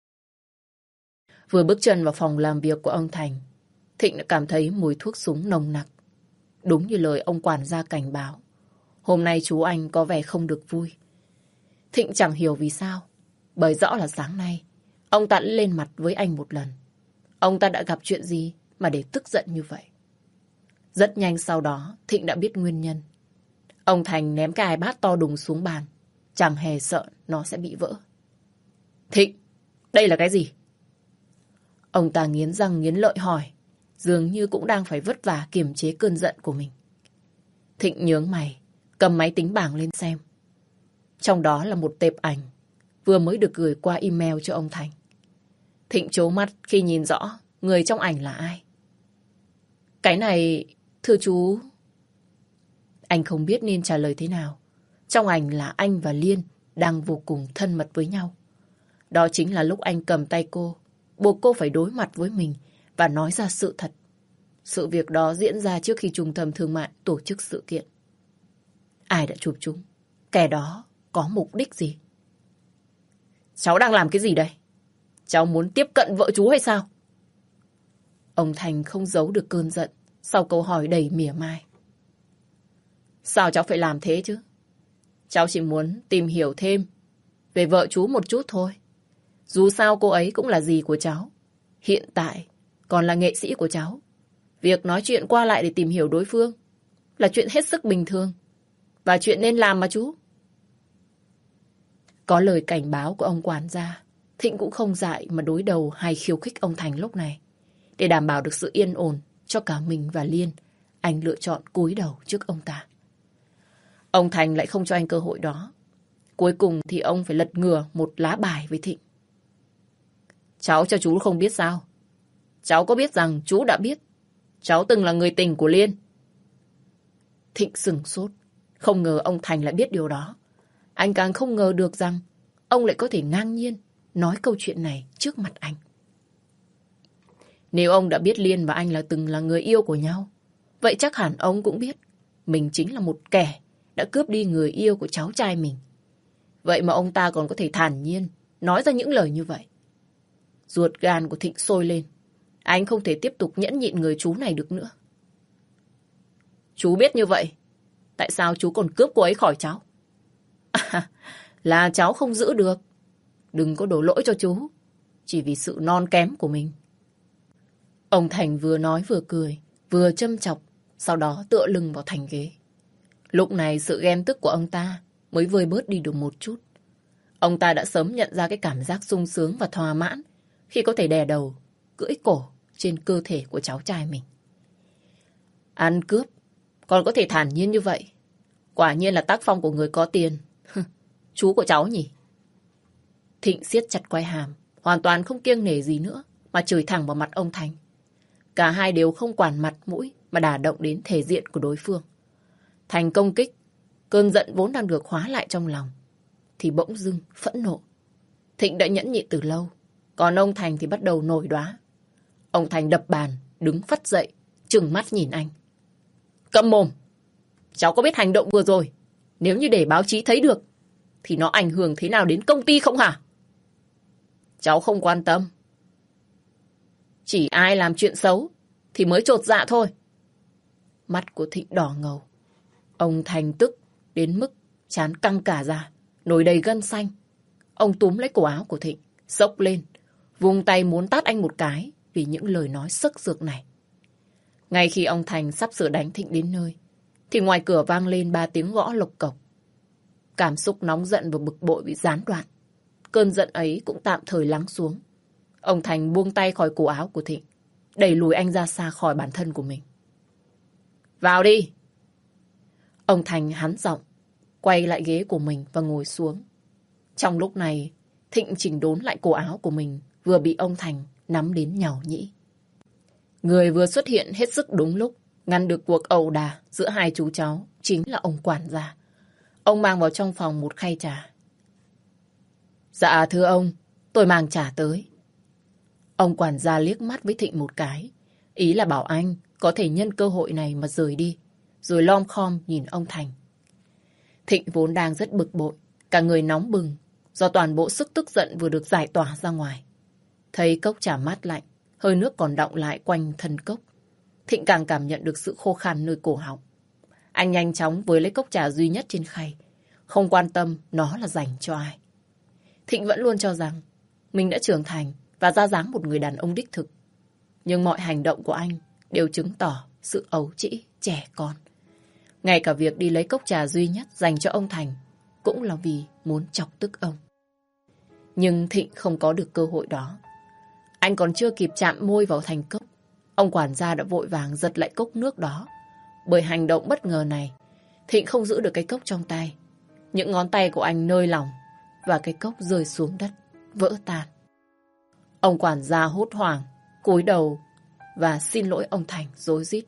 A: Vừa bước chân vào phòng làm việc của ông Thành, Thịnh đã cảm thấy mùi thuốc súng nồng nặc. Đúng như lời ông quản gia cảnh báo. Hôm nay chú anh có vẻ không được vui. Thịnh chẳng hiểu vì sao. Bởi rõ là sáng nay, ông ta đã lên mặt với anh một lần. Ông ta đã gặp chuyện gì mà để tức giận như vậy? Rất nhanh sau đó, Thịnh đã biết nguyên nhân. Ông Thành ném cái iPad to đùng xuống bàn. Chẳng hề sợ nó sẽ bị vỡ. Thịnh, đây là cái gì? Ông ta nghiến răng nghiến lợi hỏi. Dường như cũng đang phải vất vả kiềm chế cơn giận của mình. Thịnh nhướng mày, cầm máy tính bảng lên xem. Trong đó là một tệp ảnh vừa mới được gửi qua email cho ông Thành. Thịnh trố mắt khi nhìn rõ người trong ảnh là ai. Cái này, thưa chú... Anh không biết nên trả lời thế nào. Trong ảnh là anh và Liên đang vô cùng thân mật với nhau. Đó chính là lúc anh cầm tay cô, buộc cô phải đối mặt với mình và nói ra sự thật. Sự việc đó diễn ra trước khi Trung tâm Thương mại tổ chức sự kiện. Ai đã chụp chúng? Kẻ đó có mục đích gì? Cháu đang làm cái gì đây? Cháu muốn tiếp cận vợ chú hay sao? Ông Thành không giấu được cơn giận sau câu hỏi đầy mỉa mai. Sao cháu phải làm thế chứ? Cháu chỉ muốn tìm hiểu thêm về vợ chú một chút thôi. Dù sao cô ấy cũng là dì của cháu. Hiện tại còn là nghệ sĩ của cháu. Việc nói chuyện qua lại để tìm hiểu đối phương là chuyện hết sức bình thường. Và chuyện nên làm mà chú. Có lời cảnh báo của ông quản gia, Thịnh cũng không dại mà đối đầu hay khiêu khích ông Thành lúc này. Để đảm bảo được sự yên ổn cho cả mình và Liên, anh lựa chọn cúi đầu trước ông ta. Ông Thành lại không cho anh cơ hội đó. Cuối cùng thì ông phải lật ngửa một lá bài với Thịnh. Cháu cho chú không biết sao? Cháu có biết rằng chú đã biết. Cháu từng là người tình của Liên. Thịnh sửng sốt. Không ngờ ông Thành lại biết điều đó. Anh càng không ngờ được rằng ông lại có thể ngang nhiên nói câu chuyện này trước mặt anh. Nếu ông đã biết Liên và anh là từng là người yêu của nhau, vậy chắc hẳn ông cũng biết mình chính là một kẻ đã cướp đi người yêu của cháu trai mình. Vậy mà ông ta còn có thể thản nhiên nói ra những lời như vậy. Ruột gan của Thịnh sôi lên. Anh không thể tiếp tục nhẫn nhịn người chú này được nữa. Chú biết như vậy, tại sao chú còn cướp cô ấy khỏi cháu? À, là cháu không giữ được. Đừng có đổ lỗi cho chú, chỉ vì sự non kém của mình. Ông Thành vừa nói vừa cười, vừa châm chọc, sau đó tựa lưng vào thành ghế. Lúc này sự ghen tức của ông ta mới vơi bớt đi được một chút. Ông ta đã sớm nhận ra cái cảm giác sung sướng và thỏa mãn khi có thể đè đầu, cưỡi cổ trên cơ thể của cháu trai mình. Ăn cướp, còn có thể thản nhiên như vậy. Quả nhiên là tác phong của người có tiền. Chú của cháu nhỉ? Thịnh siết chặt quai hàm, hoàn toàn không kiêng nể gì nữa, mà chửi thẳng vào mặt ông Thành. Cả hai đều không quản mặt mũi mà đả động đến thể diện của đối phương. Thành công kích, cơn giận vốn đang được hóa lại trong lòng, thì bỗng dưng phẫn nộ. Thịnh đã nhẫn nhịn từ lâu, còn ông Thành thì bắt đầu nổi đoá. Ông Thành đập bàn, đứng phắt dậy, trừng mắt nhìn anh. Câm mồm! Cháu có biết hành động vừa rồi, nếu như để báo chí thấy được, thì nó ảnh hưởng thế nào đến công ty không hả? Cháu không quan tâm. Chỉ ai làm chuyện xấu thì mới chột dạ thôi. Mắt của Thịnh đỏ ngầu. Ông Thành tức đến mức chán căng cả ra, nổi đầy gân xanh. Ông túm lấy cổ áo của Thịnh, xốc lên, vung tay muốn tát anh một cái vì những lời nói sức sược này. Ngay khi ông Thành sắp sửa đánh Thịnh đến nơi, thì ngoài cửa vang lên ba tiếng gõ lộc cộc. Cảm xúc nóng giận và bực bội bị gián đoạn. Cơn giận ấy cũng tạm thời lắng xuống. Ông Thành buông tay khỏi cổ áo của Thịnh, đẩy lùi anh ra xa khỏi bản thân của mình. Vào đi! Ông Thành hắn giọng, quay lại ghế của mình và ngồi xuống. Trong lúc này, Thịnh chỉnh đốn lại cổ áo của mình vừa bị ông Thành nắm đến nhàu nhĩ. Người vừa xuất hiện hết sức đúng lúc, ngăn được cuộc ẩu đả giữa hai chú cháu chính là ông quản gia. Ông mang vào trong phòng một khay trà. Dạ thưa ông, tôi mang trà tới. Ông quản gia liếc mắt với Thịnh một cái, ý là bảo anh có thể nhân cơ hội này mà rời đi, rồi lom khom nhìn ông Thành. Thịnh vốn đang rất bực bội, cả người nóng bừng, do toàn bộ sức tức giận vừa được giải tỏa ra ngoài. Thấy cốc trà mát lạnh, hơi nước còn đọng lại quanh thân cốc, Thịnh càng cảm nhận được sự khô khan nơi cổ họng. Anh nhanh chóng với lấy cốc trà duy nhất trên khay, không quan tâm nó là dành cho ai. Thịnh vẫn luôn cho rằng mình đã trưởng thành và ra dáng một người đàn ông đích thực. Nhưng mọi hành động của anh đều chứng tỏ sự ấu trĩ, trẻ con. Ngay cả việc đi lấy cốc trà duy nhất dành cho ông Thành cũng là vì muốn chọc tức ông. Nhưng Thịnh không có được cơ hội đó. Anh còn chưa kịp chạm môi vào thành cốc, ông quản gia đã vội vàng giật lại cốc nước đó. Bởi hành động bất ngờ này, Thịnh không giữ được cái cốc trong tay. Những ngón tay của anh nơi lỏng và cái cốc rơi xuống đất, vỡ tan. Ông quản gia hốt hoảng, cúi đầu và xin lỗi ông Thành rối rít.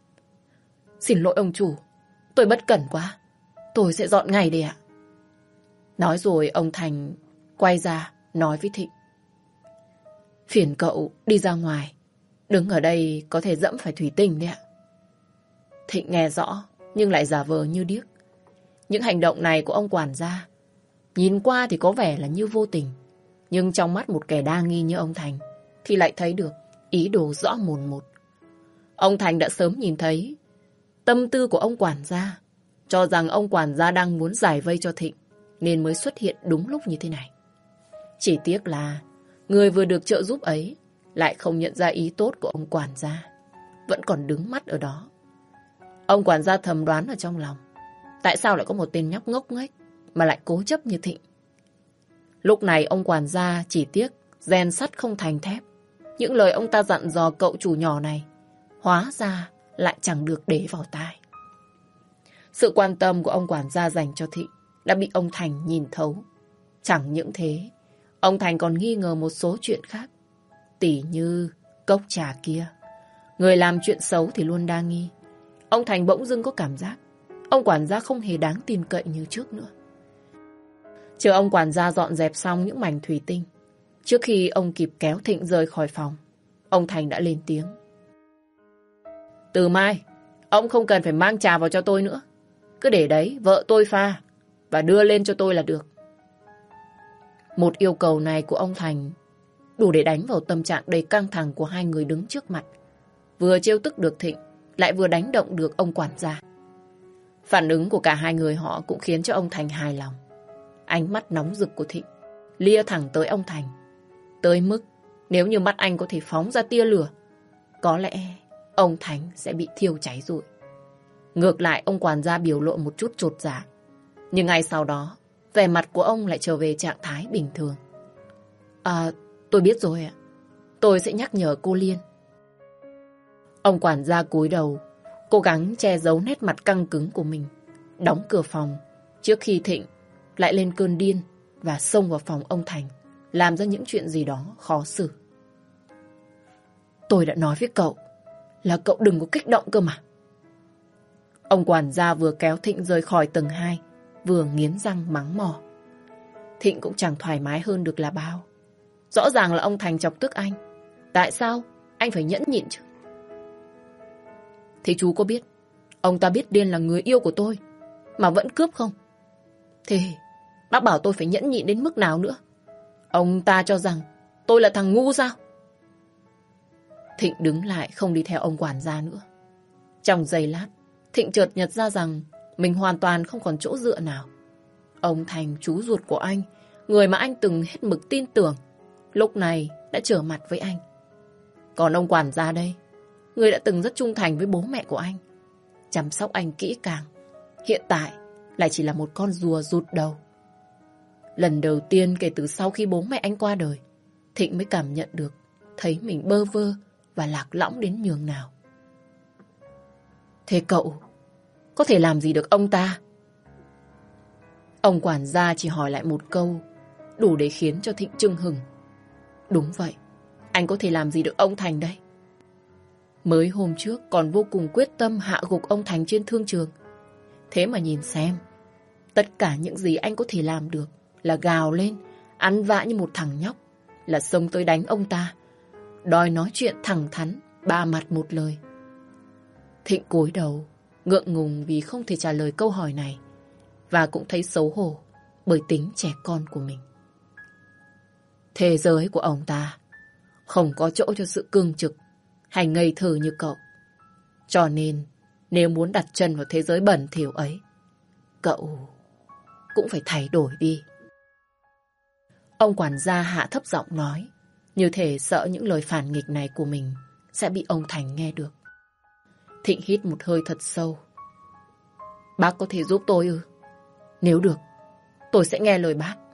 A: Xin lỗi ông chủ, tôi bất cẩn quá, tôi sẽ dọn ngay đây ạ. Nói rồi ông Thành quay ra nói với Thịnh. Phiền cậu đi ra ngoài, đứng ở đây có thể dẫm phải thủy tinh đấy ạ. Thịnh nghe rõ nhưng lại giả vờ như điếc. Những hành động này của ông quản gia nhìn qua thì có vẻ là như vô tình, nhưng trong mắt một kẻ đa nghi như ông Thành thì lại thấy được ý đồ rõ mồn một. Ông Thành đã sớm nhìn thấy tâm tư của ông quản gia, cho rằng ông quản gia đang muốn giải vây cho Thịnh nên mới xuất hiện đúng lúc như thế này. Chỉ tiếc là người vừa được trợ giúp ấy lại không nhận ra ý tốt của ông quản gia, vẫn còn đứng mắt ở đó. Ông quản gia thầm đoán ở trong lòng, tại sao lại có một tên nhóc ngốc nghếch mà lại cố chấp như Thịnh. Lúc này ông quản gia chỉ tiếc rèn sắt không thành thép. Những lời ông ta dặn dò cậu chủ nhỏ này hóa ra lại chẳng được để vào tai. Sự quan tâm của ông quản gia dành cho Thịnh đã bị ông Thành nhìn thấu. Chẳng những thế, ông Thành còn nghi ngờ một số chuyện khác. Tỉ như cốc trà kia, người làm chuyện xấu thì luôn đa nghi. Ông Thành bỗng dưng có cảm giác ông quản gia không hề đáng tin cậy như trước nữa. Chờ ông quản gia dọn dẹp xong những mảnh thủy tinh, trước khi ông kịp kéo Thịnh rời khỏi phòng, ông Thành đã lên tiếng. Từ mai, ông không cần phải mang trà vào cho tôi nữa. Cứ để đấy, vợ tôi pha và đưa lên cho tôi là được. Một yêu cầu này của ông Thành đủ để đánh vào tâm trạng đầy căng thẳng của hai người đứng trước mặt. Vừa trêu tức được Thịnh, lại vừa đánh động được ông quản gia. Phản ứng của cả hai người họ cũng khiến cho ông Thành hài lòng. Ánh mắt nóng rực của Thịnh lia thẳng tới ông Thành, tới mức nếu như mắt anh có thể phóng ra tia lửa, có lẽ ông Thành sẽ bị thiêu cháy rụi. Ngược lại, ông quản gia biểu lộ một chút chột dạ, nhưng ngay sau đó vẻ mặt của ông lại trở về trạng thái bình thường. À, tôi biết rồi ạ. Tôi sẽ nhắc nhở cô Liên. Ông quản gia cúi đầu, cố gắng che giấu nét mặt căng cứng của mình, đóng cửa phòng trước khi Thịnh lại lên cơn điên và xông vào phòng ông Thành, làm ra những chuyện gì đó khó xử. Tôi đã nói với cậu là cậu đừng có kích động cơ mà. Ông quản gia vừa kéo Thịnh rời khỏi tầng hai, vừa nghiến răng mắng mỏ. Thịnh cũng chẳng thoải mái hơn được là bao. Rõ ràng là ông Thành chọc tức anh. Tại sao anh phải nhẫn nhịn chứ? Thì chú có biết ông ta biết Điên là người yêu của tôi mà vẫn cướp không? Thế bác bảo tôi phải nhẫn nhịn đến mức nào nữa? Ông ta cho rằng tôi là thằng ngu sao? Thịnh đứng lại không đi theo ông quản gia nữa. Trong giây lát, Thịnh chợt nhận ra rằng mình hoàn toàn không còn chỗ dựa nào. Ông Thành, chú ruột của anh, người mà anh từng hết mực tin tưởng, lúc này đã trở mặt với anh. Còn ông quản gia đây, người đã từng rất trung thành với bố mẹ của anh, chăm sóc anh kỹ càng, hiện tại lại chỉ là một con rùa rụt đầu. Lần đầu tiên kể từ sau khi bố mẹ anh qua đời, Thịnh mới cảm nhận được, thấy mình bơ vơ và lạc lõng đến nhường nào. Thế cậu có thể làm gì được ông ta? Ông quản gia chỉ hỏi lại một câu, đủ để khiến cho Thịnh chưng hừng. Đúng vậy, anh có thể làm gì được ông Thành đây? Mới hôm trước còn vô cùng quyết tâm hạ gục ông Thành trên thương trường. Thế mà nhìn xem, tất cả những gì anh có thể làm được là gào lên, ăn vạ như một thằng nhóc, là xông tới đánh ông ta, đòi nói chuyện thẳng thắn, ba mặt một lời. Thịnh cúi đầu, ngượng ngùng vì không thể trả lời câu hỏi này, và cũng thấy xấu hổ bởi tính trẻ con của mình. Thế giới của ông ta không có chỗ cho sự cương trực hay ngây thơ như cậu. Cho nên, nếu muốn đặt chân vào thế giới bẩn thỉu ấy, cậu cũng phải thay đổi đi. Ông quản gia hạ thấp giọng nói, như thể sợ những lời phản nghịch này của mình sẽ bị ông Thành nghe được. Thịnh hít một hơi thật sâu. Bác có thể giúp tôi ư? Nếu được, tôi sẽ nghe lời bác.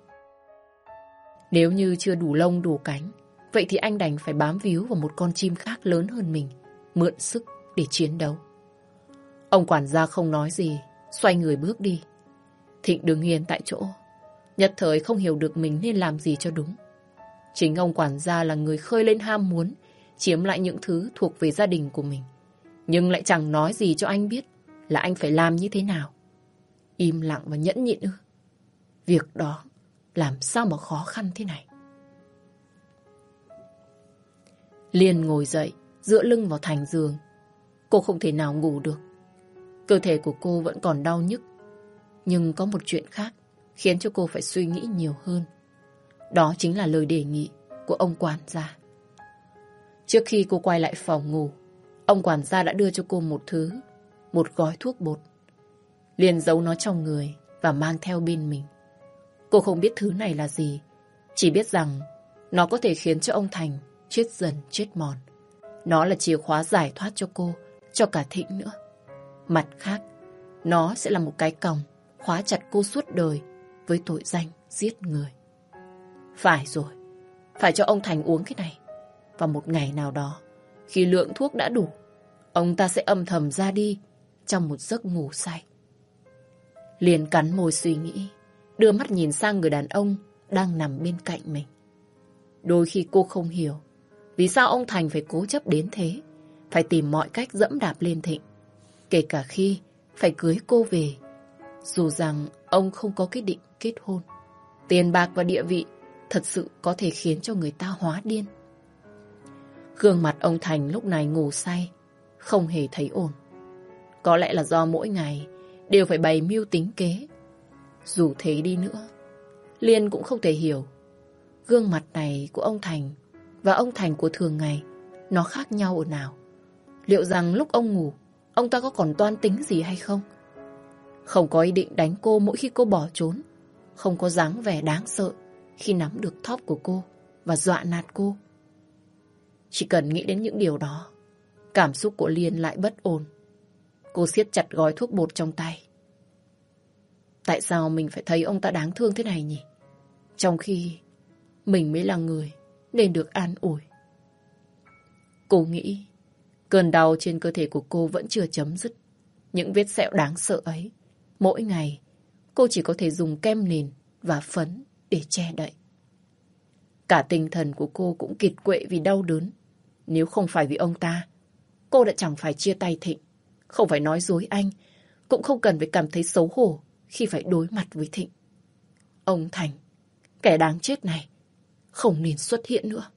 A: Nếu như chưa đủ lông đủ cánh, vậy thì anh đành phải bám víu vào một con chim khác lớn hơn mình, mượn sức để chiến đấu. Ông quản gia không nói gì, xoay người bước đi. Thịnh đứng yên tại chỗ, nhất thời không hiểu được mình nên làm gì cho đúng. Chính ông quản gia là người khơi lên ham muốn chiếm lại những thứ thuộc về gia đình của mình, nhưng lại chẳng nói gì cho anh biết là anh phải làm như thế nào. Im lặng và nhẫn nhịn ư? Việc đó làm sao mà khó khăn thế này? Liên ngồi dậy, dựa lưng vào thành giường. Cô không thể nào ngủ được. Cơ thể của cô vẫn còn đau nhức. Nhưng có một chuyện khác khiến cho cô phải suy nghĩ nhiều hơn. Đó chính là lời đề nghị của ông quản gia. Trước khi cô quay lại phòng ngủ, ông quản gia đã đưa cho cô một thứ, một gói thuốc bột. Liền giấu nó trong người và mang theo bên mình. Cô không biết thứ này là gì, chỉ biết rằng nó có thể khiến cho ông Thành chết dần chết mòn. Nó là chìa khóa giải thoát cho cô, cho cả Thịnh nữa. Mặt khác, nó sẽ là một cái còng khóa chặt cô suốt đời với tội danh giết người. Phải rồi, phải cho ông Thành uống cái này. Và một ngày nào đó, khi lượng thuốc đã đủ, ông ta sẽ âm thầm ra đi trong một giấc ngủ say. Liền cắn môi suy nghĩ, đưa mắt nhìn sang người đàn ông đang nằm bên cạnh mình. Đôi khi cô không hiểu vì sao ông Thành phải cố chấp đến thế, phải tìm mọi cách dẫm đạp lên Thịnh, kể cả khi phải cưới cô về. Dù rằng ông không có quyết định kết hôn, tiền bạc và địa vị thật sự có thể khiến cho người ta hóa điên. Gương mặt ông Thành lúc này ngủ say, không hề thấy ổn. Có lẽ là do mỗi ngày đều phải bày mưu tính kế. Dù thế đi nữa, Liên cũng không thể hiểu gương mặt này của ông Thành và ông Thành của thường ngày nó khác nhau ở nào. Liệu rằng lúc ông ngủ, ông ta có còn toan tính gì hay không? Không có ý định đánh cô mỗi khi cô bỏ trốn, không có dáng vẻ đáng sợ khi nắm được thóp của cô và dọa nạt cô. Chỉ cần nghĩ đến những điều đó, cảm xúc của Liên lại bất ổn. Cô siết chặt gói thuốc bột trong tay. Tại sao mình phải thấy ông ta đáng thương thế này nhỉ? Trong khi mình mới là người nên được an ủi. Cô nghĩ cơn đau trên cơ thể của cô vẫn chưa chấm dứt. Những vết sẹo đáng sợ ấy, mỗi ngày cô chỉ có thể dùng kem nền và phấn để che đậy. Cả tinh thần của cô cũng kiệt quệ vì đau đớn. Nếu không phải vì ông ta, cô đã chẳng phải chia tay Thịnh, không phải nói dối anh, cũng không cần phải cảm thấy xấu hổ khi phải đối mặt với Thịnh. Ông Thành, kẻ đáng chết này, không nên xuất hiện nữa.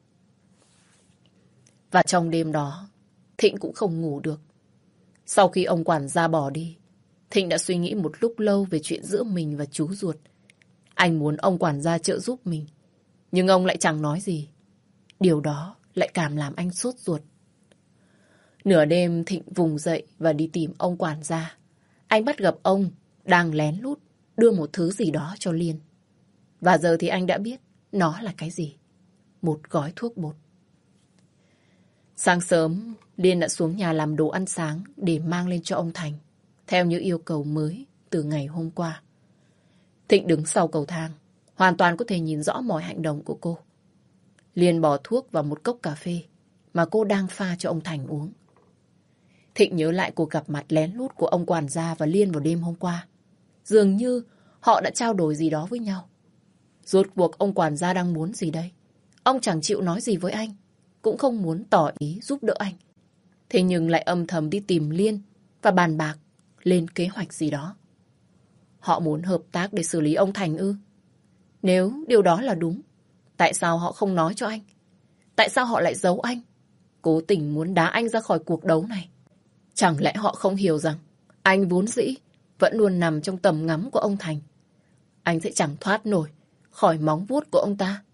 A: Và trong đêm đó, Thịnh cũng không ngủ được. Sau khi ông quản gia bỏ đi, Thịnh đã suy nghĩ một lúc lâu về chuyện giữa mình và chú ruột. Anh muốn ông quản gia trợ giúp mình, nhưng ông lại chẳng nói gì. Điều đó lại càng làm anh sốt ruột. Nửa đêm Thịnh vùng dậy và đi tìm ông quản gia. anh bắt gặp ông đang lén lút đưa một thứ gì đó cho Liên. Và giờ thì anh đã biết nó là cái gì. Một gói thuốc bột. Sáng sớm, Liên đã xuống nhà làm đồ ăn sáng để mang lên cho ông Thành, theo như yêu cầu mới từ ngày hôm qua. Thịnh đứng sau cầu thang, hoàn toàn có thể nhìn rõ mọi hành động của cô. Liên bỏ thuốc vào một cốc cà phê mà cô đang pha cho ông Thành uống. Thịnh nhớ lại cuộc gặp mặt lén lút của ông quản gia và Liên vào đêm hôm qua. Dường như họ đã trao đổi gì đó với nhau. Rốt cuộc ông quản gia đang muốn gì đây? Ông chẳng chịu nói gì với anh, cũng không muốn tỏ ý giúp đỡ anh. Thế nhưng lại âm thầm đi tìm Liên và bàn bạc lên kế hoạch gì đó. Họ muốn hợp tác để xử lý ông Thành ư? Nếu điều đó là đúng, tại sao họ không nói cho anh? Tại sao họ lại giấu anh? Cố tình muốn đá anh ra khỏi cuộc đấu này. Chẳng lẽ họ không hiểu rằng anh vốn dĩ vẫn luôn nằm trong tầm ngắm của ông Thành. Anh sẽ chẳng thoát nổi khỏi móng vuốt của ông ta.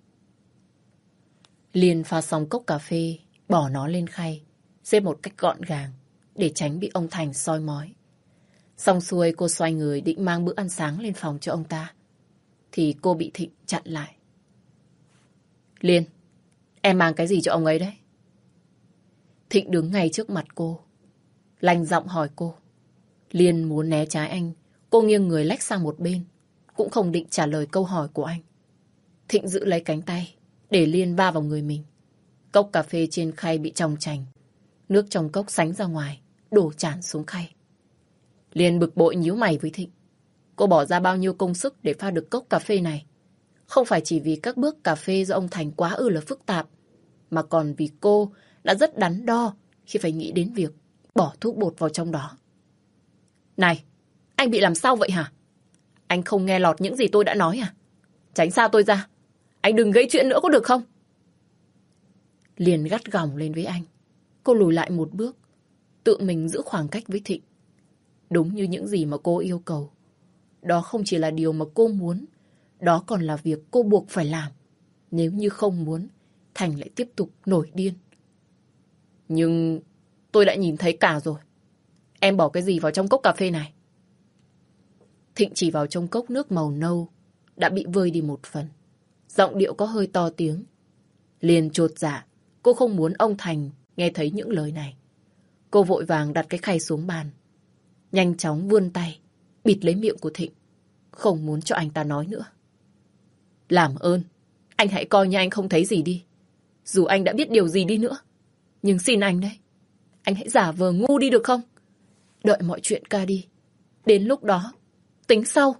A: Liên pha xong cốc cà phê, bỏ nó lên khay, xếp một cách gọn gàng để tránh bị ông Thành soi mói. Xong xuôi cô xoay người định mang bữa ăn sáng lên phòng cho ông ta. Thì cô bị Thịnh chặn lại. Liên, em mang cái gì cho ông ấy đấy? Thịnh đứng ngay trước mặt cô, lạnh giọng hỏi cô. Liên muốn né trái anh, cô nghiêng người lách sang một bên, cũng không định trả lời câu hỏi của anh. Thịnh giữ lấy cánh tay, để Liên va vào người mình. Cốc cà phê trên khay bị tròng trành, nước trong cốc sánh ra ngoài, đổ tràn xuống khay. Liên bực bội nhíu mày với Thịnh. Cô bỏ ra bao nhiêu công sức để pha được cốc cà phê này? Không phải chỉ vì các bước cà phê do ông Thành quá ư là phức tạp, mà còn vì cô đã rất đắn đo khi phải nghĩ đến việc bỏ thuốc bột vào trong đó. Này, anh bị làm sao vậy hả? Anh không nghe lọt những gì tôi đã nói à? Tránh xa tôi ra. Anh đừng gây chuyện nữa có được không? Liền gắt gỏng lên với anh. Cô lùi lại một bước, tự mình giữ khoảng cách với Thịnh. Đúng như những gì mà cô yêu cầu. Đó không chỉ là điều mà cô muốn, đó còn là việc cô buộc phải làm. Nếu như không muốn, Thành lại tiếp tục nổi điên. Nhưng tôi đã nhìn thấy cả rồi. Em bỏ cái gì vào trong cốc cà phê này? Thịnh chỉ vào trong cốc nước màu nâu đã bị vơi đi một phần. Giọng điệu có hơi to tiếng. Liền chột dạ, cô không muốn ông Thành nghe thấy những lời này. Cô vội vàng đặt cái khay xuống bàn, nhanh chóng vươn tay bịt lấy miệng của Thịnh, không muốn cho anh ta nói nữa. Làm ơn, anh hãy coi như anh không thấy gì đi. Dù anh đã biết điều gì đi nữa, nhưng xin anh đấy, anh hãy giả vờ ngu đi được không? Đợi mọi chuyện qua đi, đến lúc đó tính sau.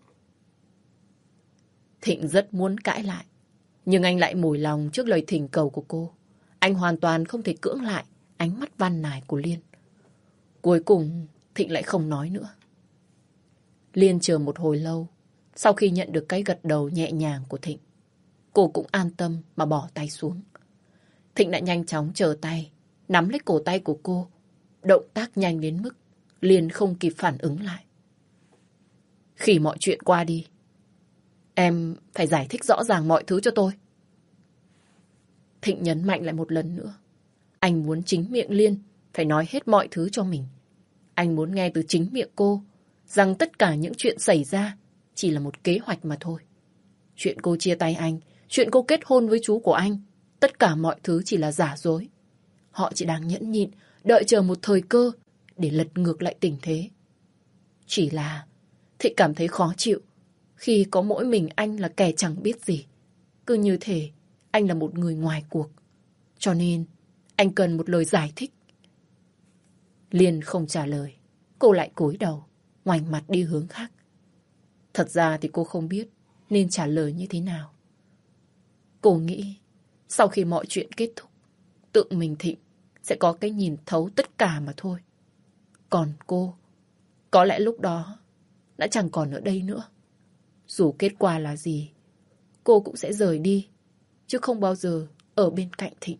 A: Thịnh rất muốn cãi lại, nhưng anh lại mủi lòng trước lời thỉnh cầu của cô. Anh hoàn toàn không thể cưỡng lại ánh mắt van nài của Liên. Cuối cùng Thịnh lại không nói nữa. Liên chờ một hồi lâu. Sau khi nhận được cái gật đầu nhẹ nhàng của Thịnh, cô cũng an tâm mà bỏ tay xuống. Thịnh đã nhanh chóng trở tay, nắm lấy cổ tay của cô. Động tác nhanh đến mức Liên không kịp phản ứng lại. Khi mọi chuyện qua đi, em phải giải thích rõ ràng mọi thứ cho tôi. Thịnh nhấn mạnh lại một lần nữa. Anh muốn chính miệng Liên phải nói hết mọi thứ cho mình. Anh muốn nghe từ chính miệng cô rằng tất cả những chuyện xảy ra chỉ là một kế hoạch mà thôi. Chuyện cô chia tay anh, chuyện cô kết hôn với chú của anh, tất cả mọi thứ chỉ là giả dối. Họ chỉ đang nhẫn nhịn, đợi chờ một thời cơ để lật ngược lại tình thế. Chỉ là Thịnh cảm thấy khó chịu khi có mỗi mình anh là kẻ chẳng biết gì. Cứ như thể anh là một người ngoài cuộc. Cho nên anh cần một lời giải thích. Liên không trả lời. Cô lại cúi đầu, ngoảnh mặt đi hướng khác. Thật ra thì cô không biết nên trả lời như thế nào. Cô nghĩ sau khi mọi chuyện kết thúc, tự mình Thịnh sẽ có cái nhìn thấu tất cả mà thôi. Còn cô, có lẽ lúc đó đã chẳng còn ở đây nữa. Dù kết quả là gì, cô cũng sẽ rời đi, chứ không bao giờ ở bên cạnh Thịnh.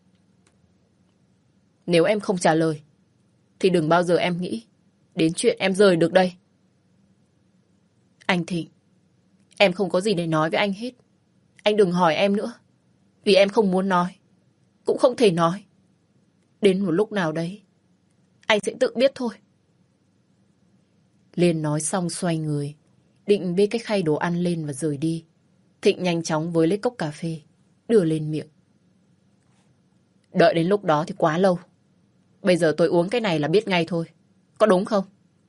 A: Nếu em không trả lời, thì đừng bao giờ em nghĩ đến chuyện em rời được đây. Anh Thịnh, em không có gì để nói với anh hết. Anh đừng hỏi em nữa, vì em không muốn nói, cũng không thể nói. Đến một lúc nào đấy, anh sẽ tự biết thôi. Liên nói xong xoay người, định bê cái khay đồ ăn lên và rời đi. Thịnh nhanh chóng với lấy cốc cà phê, đưa lên miệng. Đợi đến lúc đó thì quá lâu. Bây giờ tôi uống cái này là biết ngay thôi. Có đúng không?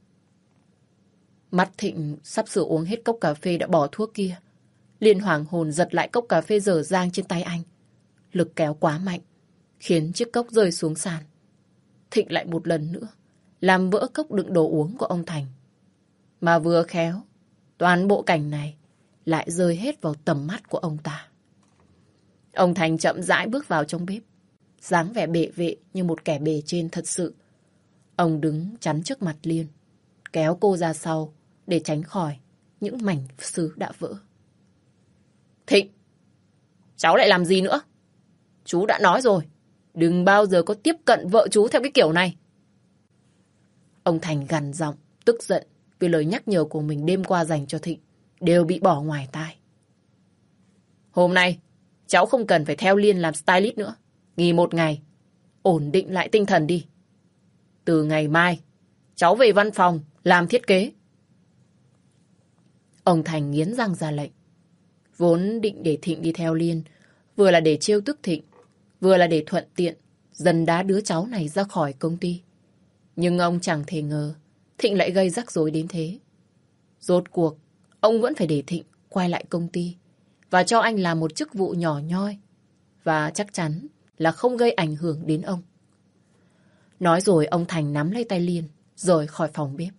A: Mắt Thịnh sắp sửa uống hết cốc cà phê đã bỏ thuốc kia. Liên hoàng hồn giật lại cốc cà phê dở dang trên tay anh. Lực kéo quá mạnh, khiến chiếc cốc rơi xuống sàn. Thịnh lại một lần nữa làm vỡ cốc đựng đồ uống của ông Thành. Mà vừa khéo, toàn bộ cảnh này lại rơi hết vào tầm mắt của ông ta. Ông Thành chậm rãi bước vào trong bếp, dáng vẻ bệ vệ như một kẻ bề trên thật sự. Ông đứng chắn trước mặt Liên, kéo cô ra sau để tránh khỏi những mảnh sứ đã vỡ. Thịnh, cháu lại làm gì nữa? Chú đã nói rồi, đừng bao giờ có tiếp cận vợ chú theo cái kiểu này. Ông Thành gằn giọng, tức giận vì lời nhắc nhở của mình đêm qua dành cho Thịnh đều bị bỏ ngoài tai. Hôm nay, cháu không cần phải theo Liên làm stylist nữa. Nghỉ một ngày, ổn định lại tinh thần đi. Từ ngày mai, cháu về văn phòng làm thiết kế. Ông Thành nghiến răng ra lệnh. Vốn định để Thịnh đi theo Liên, vừa là để trêu tức Thịnh, vừa là để thuận tiện dần đá đứa cháu này ra khỏi công ty. Nhưng ông chẳng thể ngờ Thịnh lại gây rắc rối đến thế. Rốt cuộc, ông vẫn phải để Thịnh quay lại công ty và cho anh làm một chức vụ nhỏ nhoi, và chắc chắn là không gây ảnh hưởng đến ông. Nói rồi ông Thành nắm lấy tay Liên rời khỏi phòng bếp.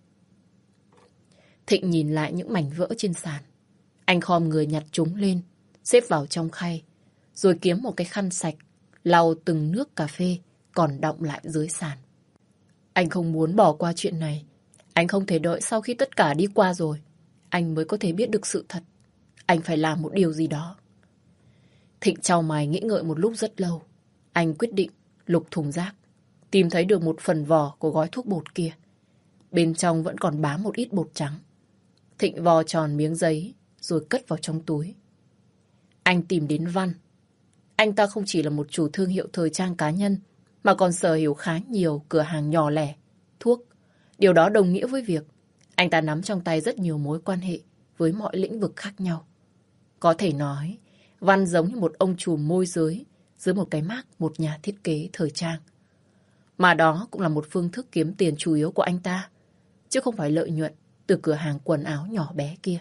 A: Thịnh nhìn lại những mảnh vỡ trên sàn. Anh khom người nhặt chúng lên, xếp vào trong khay, rồi kiếm một cái khăn sạch lau từng nước cà phê còn đọng lại dưới sàn. Anh không muốn bỏ qua chuyện này. Anh không thể đợi sau khi tất cả đi qua rồi anh mới có thể biết được sự thật. Anh phải làm một điều gì đó. Thịnh chau mày nghĩ ngợi một lúc rất lâu. Anh quyết định lục thùng rác, tìm thấy được một phần vỏ của gói thuốc bột kia. Bên trong vẫn còn bám một ít bột trắng. Thịnh vò tròn miếng giấy rồi cất vào trong túi. Anh tìm đến Văn. Anh ta không chỉ là một chủ thương hiệu thời trang cá nhân, mà còn sở hữu khá nhiều cửa hàng nhỏ lẻ, thuốc. Điều đó đồng nghĩa với việc anh ta nắm trong tay rất nhiều mối quan hệ với mọi lĩnh vực khác nhau. Có thể nói, Văn giống như một ông trùm môi giới dưới một cái mác một nhà thiết kế thời trang. Mà đó cũng là một phương thức kiếm tiền chủ yếu của anh ta, chứ không phải lợi nhuận từ cửa hàng quần áo nhỏ bé kia.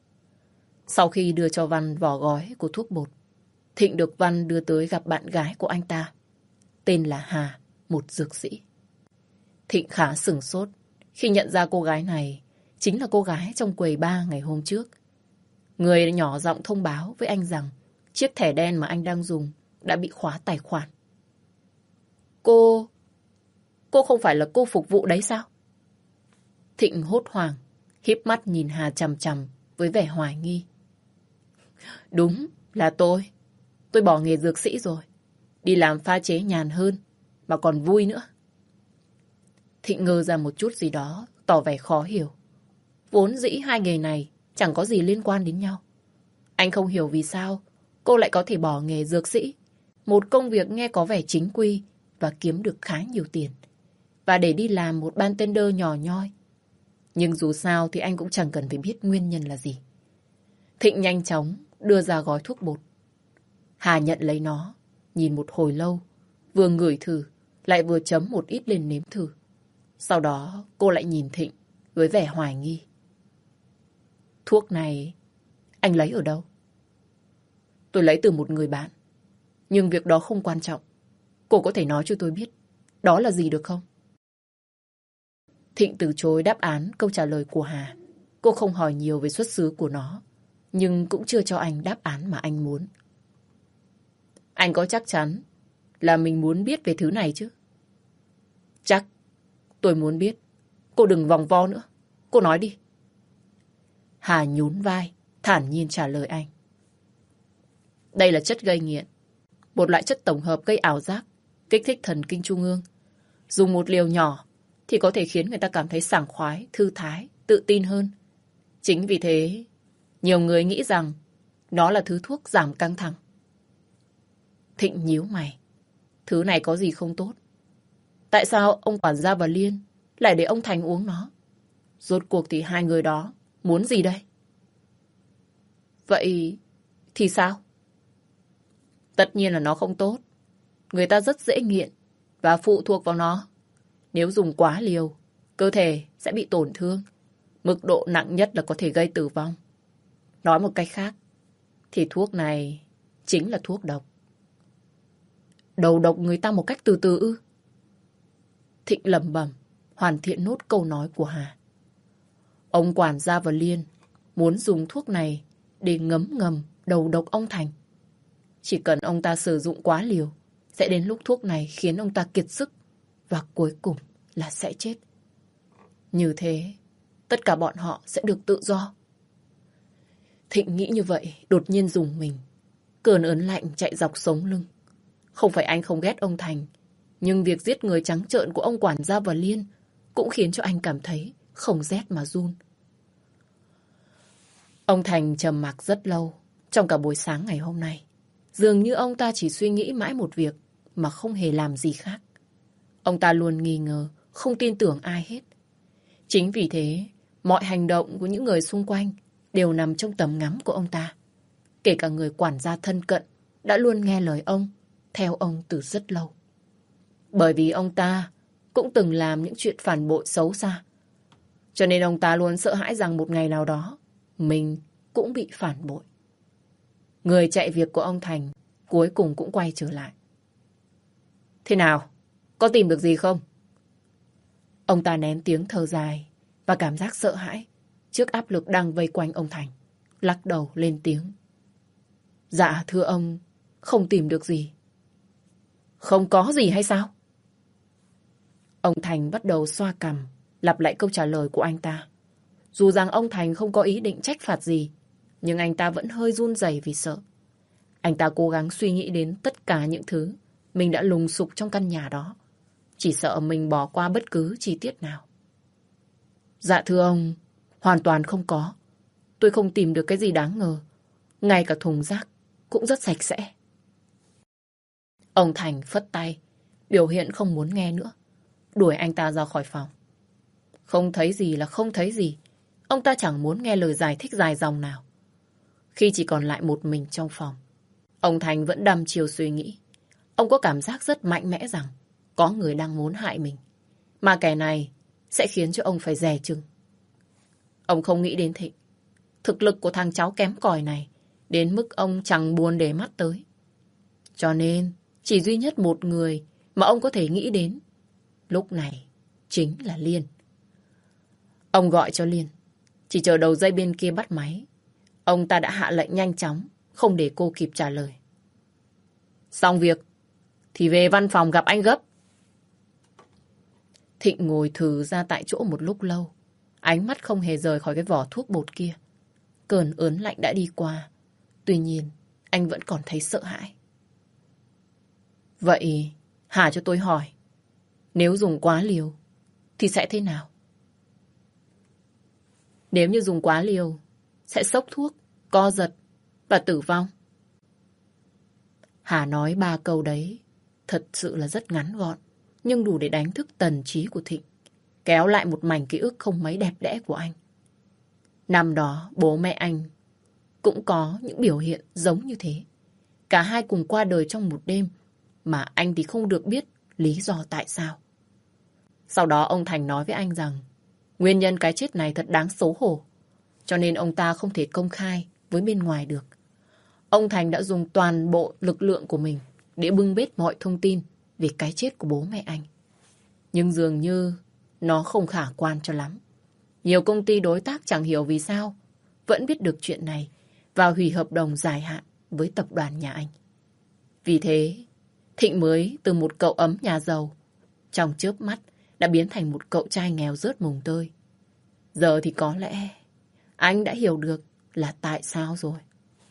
A: Sau khi đưa cho Văn vỏ gói của thuốc bột, Thịnh được Văn đưa tới gặp bạn gái của anh ta, tên là Hà, một dược sĩ. Thịnh khá sửng sốt khi nhận ra cô gái này chính là cô gái trong quầy bar ngày hôm trước. Người nhỏ giọng thông báo với anh rằng chiếc thẻ đen mà anh đang dùng đã bị khóa tài khoản. Cô... Cô không phải là cô phục vụ đấy sao? Thịnh hốt hoảng, híp mắt nhìn Hà chằm chằm với vẻ hoài nghi. Đúng là tôi. Tôi bỏ nghề dược sĩ rồi. Đi làm pha chế nhàn hơn, mà còn vui nữa. Thịnh ngơ ra một chút gì đó, tỏ vẻ khó hiểu. Vốn dĩ hai nghề này chẳng có gì liên quan đến nhau. Anh không hiểu vì sao cô lại có thể bỏ nghề dược sĩ, một công việc nghe có vẻ chính quy và kiếm được khá nhiều tiền, và để đi làm một bartender nhỏ nhoi. Nhưng dù sao thì anh cũng chẳng cần phải biết nguyên nhân là gì. Thịnh nhanh chóng đưa ra gói thuốc bột. Hà nhận lấy nó, nhìn một hồi lâu, vừa ngửi thử, lại vừa chấm một ít lên nếm thử. Sau đó cô lại nhìn Thịnh với vẻ hoài nghi. Thuốc này anh lấy ở đâu? Tôi lấy từ một người bạn. Nhưng việc đó không quan trọng. Cô có thể nói cho tôi biết đó là gì được không? Thịnh từ chối đáp án câu trả lời của Hà. Cô không hỏi nhiều về xuất xứ của nó, nhưng cũng chưa cho anh đáp án mà anh muốn. Anh có chắc chắn là mình muốn biết về thứ này chứ? Chắc. Tôi muốn biết. Cô đừng vòng vo nữa. Cô nói đi. Hà nhún vai, thản nhiên trả lời anh. Đây là chất gây nghiện. Một loại chất tổng hợp gây ảo giác, kích thích thần kinh trung ương. Dùng một liều nhỏ thì có thể khiến người ta cảm thấy sảng khoái, thư thái, tự tin hơn. Chính vì thế, nhiều người nghĩ rằng nó là thứ thuốc giảm căng thẳng. Thịnh nhíu mày. Thứ này có gì không tốt? Tại sao ông quản gia và Liên lại để ông Thành uống nó? Rốt cuộc thì hai người đó muốn gì đây? Vậy thì sao? Tất nhiên là nó không tốt. Người ta rất dễ nghiện và phụ thuộc vào nó. Nếu dùng quá liều, cơ thể sẽ bị tổn thương. Mức độ nặng nhất là có thể gây tử vong. Nói một cách khác, thì thuốc này chính là thuốc độc. Đầu độc người ta một cách từ từ ư? Thịnh lẩm bẩm, hoàn thiện nốt câu nói của Hà. Ông quản gia và Liên muốn dùng thuốc này để ngấm ngầm đầu độc ông Thành. Chỉ cần ông ta sử dụng quá liều, sẽ đến lúc thuốc này khiến ông ta kiệt sức và cuối cùng là sẽ chết. Như thế, tất cả bọn họ sẽ được tự do. Thịnh nghĩ như vậy, đột nhiên rùng mình. Cơn ớn lạnh chạy dọc sống lưng. Không phải anh không ghét ông Thành, nhưng việc giết người trắng trợn của ông quản gia và Liên cũng khiến cho anh cảm thấy không rét mà run. Ông Thành trầm mặc rất lâu trong cả buổi sáng ngày hôm nay. Dường như ông ta chỉ suy nghĩ mãi một việc mà không hề làm gì khác. Ông ta luôn nghi ngờ, không tin tưởng ai hết. Chính vì thế, mọi hành động của những người xung quanh đều nằm trong tầm ngắm của ông ta. Kể cả người quản gia thân cận đã luôn nghe lời ông, theo ông từ rất lâu. Bởi vì ông ta cũng từng làm những chuyện phản bội xấu xa. Cho nên ông ta luôn sợ hãi rằng một ngày nào đó mình cũng bị phản bội. Người chạy việc của ông Thành cuối cùng cũng quay trở lại. Thế nào? Có tìm được gì không? Ông ta nén tiếng thở dài và cảm giác sợ hãi trước áp lực đang vây quanh ông Thành. Lắc đầu lên tiếng. Dạ thưa ông, không tìm được gì. Không có gì hay sao? Ông Thành bắt đầu xoa cằm, lặp lại câu trả lời của anh ta. Dù rằng ông Thành không có ý định trách phạt gì, nhưng anh ta vẫn hơi run rẩy vì sợ. Anh ta cố gắng suy nghĩ đến tất cả những thứ mình đã lùng sục trong căn nhà đó. Chỉ sợ mình bỏ qua bất cứ chi tiết nào. Dạ thưa ông, hoàn toàn không có. Tôi không tìm được cái gì đáng ngờ. Ngay cả thùng rác cũng rất sạch sẽ. Ông Thành phất tay, biểu hiện không muốn nghe nữa. Đuổi anh ta ra khỏi phòng. Không thấy gì là không thấy gì. Ông ta chẳng muốn nghe lời giải thích dài dòng nào. Khi chỉ còn lại một mình trong phòng, ông Thành vẫn đăm chiêu suy nghĩ. Ông có cảm giác rất mạnh mẽ rằng có người đang muốn hại mình. Mà kẻ này sẽ khiến cho ông phải dè chừng. Ông không nghĩ đến Thịnh. Thực lực của thằng cháu kém cỏi này đến mức ông chẳng buồn để mắt tới. Cho nên chỉ duy nhất một người mà ông có thể nghĩ đến lúc này chính là Liên. Ông gọi cho Liên. Chỉ chờ đầu dây bên kia bắt máy, ông ta đã hạ lệnh nhanh chóng, không để cô kịp trả lời. Xong việc thì về văn phòng gặp anh gấp. Thịnh ngồi thừ ra tại chỗ một lúc lâu. Ánh mắt không hề rời khỏi cái vỏ thuốc bột kia. Cơn ớn lạnh đã đi qua. Tuy nhiên, anh vẫn còn thấy sợ hãi. Vậy, Hà cho tôi hỏi, nếu dùng quá liều, thì sẽ thế nào? Nếu như dùng quá liều, sẽ sốc thuốc, co giật và tử vong. Hà nói ba câu đấy, thật sự là rất ngắn gọn, nhưng đủ để đánh thức tần trí của Thịnh, kéo lại một mảnh ký ức không mấy đẹp đẽ của anh. Năm đó, bố mẹ anh cũng có những biểu hiện giống như thế. Cả hai cùng qua đời trong một đêm, mà anh thì không được biết lý do tại sao. Sau đó ông Thành nói với anh rằng nguyên nhân cái chết này thật đáng xấu hổ, cho nên ông ta không thể công khai với bên ngoài được. Ông Thành đã dùng toàn bộ lực lượng của mình để bưng bết mọi thông tin về cái chết của bố mẹ anh. Nhưng dường như nó không khả quan cho lắm. Nhiều công ty đối tác chẳng hiểu vì sao vẫn biết được chuyện này và hủy hợp đồng dài hạn với tập đoàn nhà anh. Vì thế, Thịnh mới từ một cậu ấm nhà giàu trong chớp mắt đã biến thành một cậu trai nghèo rớt mùng tơi. Giờ thì có lẽ anh đã hiểu được là tại sao rồi.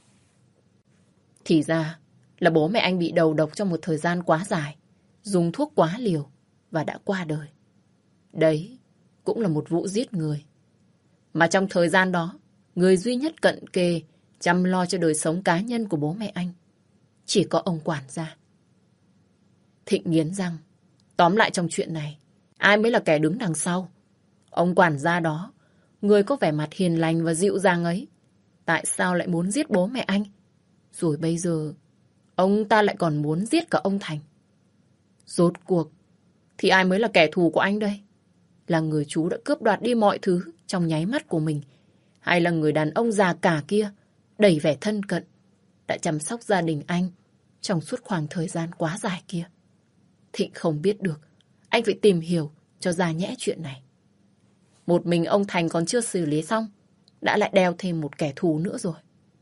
A: Thì ra là bố mẹ anh bị đầu độc trong một thời gian quá dài, dùng thuốc quá liều và đã qua đời. Đấy cũng là một vụ giết người. Mà trong thời gian đó, người duy nhất cận kề chăm lo cho đời sống cá nhân của bố mẹ anh chỉ có ông quản gia. Thịnh nghiến răng. Tóm lại trong chuyện này, ai mới là kẻ đứng đằng sau? Ông quản gia đó người có vẻ mặt hiền lành và dịu dàng ấy, tại sao lại muốn giết bố mẹ anh? Rồi bây giờ, ông ta lại còn muốn giết cả ông Thành. Rốt cuộc, thì ai mới là kẻ thù của anh đây? Là người chú đã cướp đoạt đi mọi thứ trong nháy mắt của mình? Hay là người đàn ông già cả kia, đầy vẻ thân cận, đã chăm sóc gia đình anh trong suốt khoảng thời gian quá dài kia? Thịnh không biết được. Anh phải tìm hiểu cho ra nhẽ chuyện này. Một mình ông Thành còn chưa xử lý xong, đã lại đeo thêm một kẻ thù nữa rồi.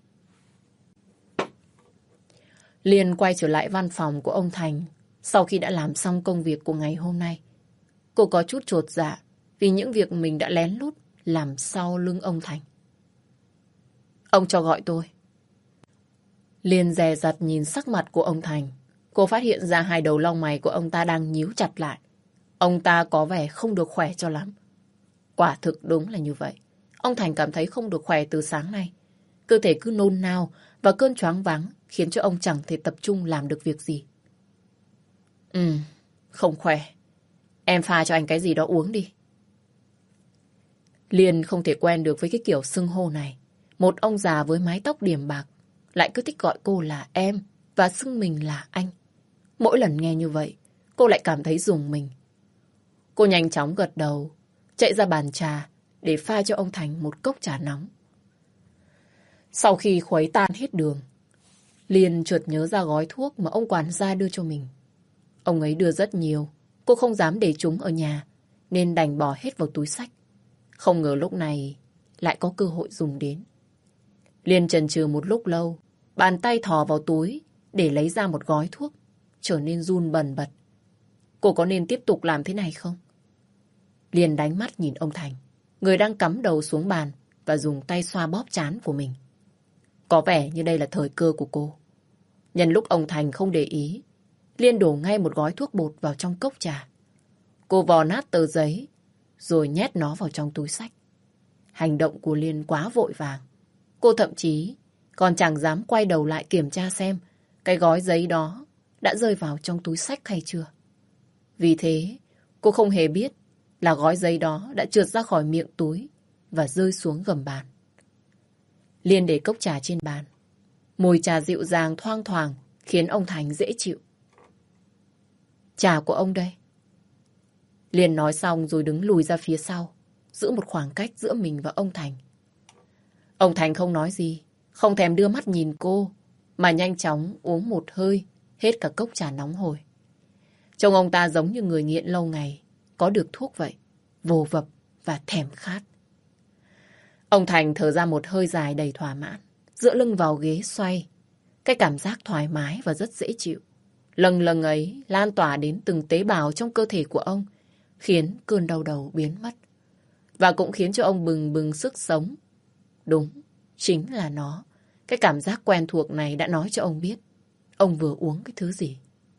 A: Liên quay trở lại văn phòng của ông Thành sau khi đã làm xong công việc của ngày hôm nay. Cô có chút chột dạ vì những việc mình đã lén lút làm sau lưng ông Thành. Ông cho gọi tôi. Liên dè dặt nhìn sắc mặt của ông Thành. Cô phát hiện ra hai đầu lông mày của ông ta đang nhíu chặt lại. Ông ta có vẻ không được khỏe cho lắm. Quả thực đúng là như vậy. Ông Thành cảm thấy không được khỏe từ sáng nay. Cơ thể cứ nôn nao và cơn choáng váng khiến cho ông chẳng thể tập trung làm được việc gì. Ừ, không khỏe. Em pha cho anh cái gì đó uống đi. Liên không thể quen được với cái kiểu xưng hô này. Một ông già với mái tóc điểm bạc lại cứ thích gọi cô là em và xưng mình là anh. Mỗi lần nghe như vậy, cô lại cảm thấy rùng mình. Cô nhanh chóng gật đầu, chạy ra bàn trà để pha cho ông Thành một cốc trà nóng. Sau khi khuấy tan hết đường, Liên chợt nhớ ra gói thuốc mà ông quản gia đưa cho mình. Ông ấy đưa rất nhiều, cô không dám để chúng ở nhà, nên đành bỏ hết vào túi xách. Không ngờ lúc này lại có cơ hội dùng đến. Liên chần chừ một lúc lâu, bàn tay thò vào túi để lấy ra một gói thuốc, trở nên run bần bật. Cô có nên tiếp tục làm thế này không? Liên đánh mắt nhìn ông Thành, người đang cắm đầu xuống bàn và dùng tay xoa bóp trán của mình. Có vẻ như đây là thời cơ của cô. Nhân lúc ông Thành không để ý, Liên đổ ngay một gói thuốc bột vào trong cốc trà. Cô vò nát tờ giấy, rồi nhét nó vào trong túi xách. Hành động của Liên quá vội vàng. Cô thậm chí còn chẳng dám quay đầu lại kiểm tra xem cái gói giấy đó đã rơi vào trong túi xách hay chưa. Vì thế, cô không hề biết là gói giấy đó đã trượt ra khỏi miệng túi và rơi xuống gầm bàn. Liên để cốc trà trên bàn. Mùi trà dịu dàng thoang thoảng khiến ông Thành dễ chịu. Trà của ông đây. Liên nói xong rồi đứng lùi ra phía sau, giữ một khoảng cách giữa mình và ông Thành. Ông Thành không nói gì, không thèm đưa mắt nhìn cô, mà nhanh chóng uống một hơi, hết cả cốc trà nóng hổi. Trông ông ta giống như người nghiện lâu ngày, có được thuốc vậy, vồ vập và thèm khát. Ông Thành thở ra một hơi dài đầy thỏa mãn, dựa lưng vào ghế xoay. Cái cảm giác thoải mái và rất dễ chịu. Lâng lâng ấy lan tỏa đến từng tế bào trong cơ thể của ông, khiến cơn đau đầu biến mất. Và cũng khiến cho ông bừng bừng sức sống. Đúng, chính là nó. Cái cảm giác quen thuộc này đã nói cho ông biết ông vừa uống cái thứ gì.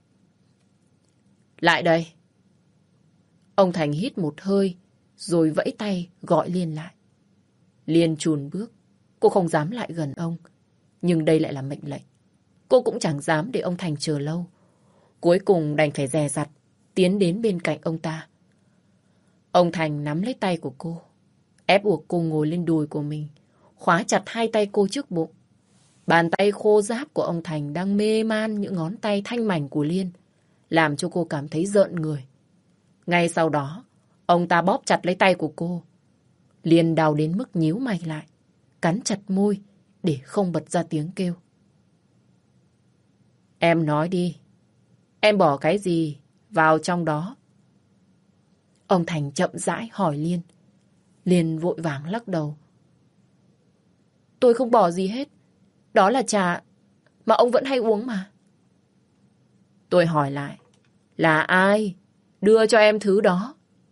A: Lại đây. Ông Thành hít một hơi, rồi vẫy tay gọi Liên lại. Liên chùn bước. Cô không dám lại gần ông. Nhưng đây lại là mệnh lệnh. Cô cũng chẳng dám để ông Thành chờ lâu. Cuối cùng đành phải dè dặt tiến đến bên cạnh ông ta. Ông Thành nắm lấy tay của cô, ép buộc cô ngồi lên đùi của mình, khóa chặt hai tay cô trước bụng. Bàn tay khô ráp của ông Thành đang mê man những ngón tay thanh mảnh của Liên, làm cho cô cảm thấy rợn người. Ngay sau đó, ông ta bóp chặt lấy tay của cô. Liên đau đến mức nhíu mày lại, cắn chặt môi để không bật ra tiếng kêu. Em nói đi, em bỏ cái gì vào trong đó? Ông Thành chậm rãi hỏi Liên. Liên vội vàng lắc đầu. Tôi không bỏ gì hết. Đó là trà mà ông vẫn hay uống mà. Tôi hỏi lại, là ai đưa cho em thứ đó?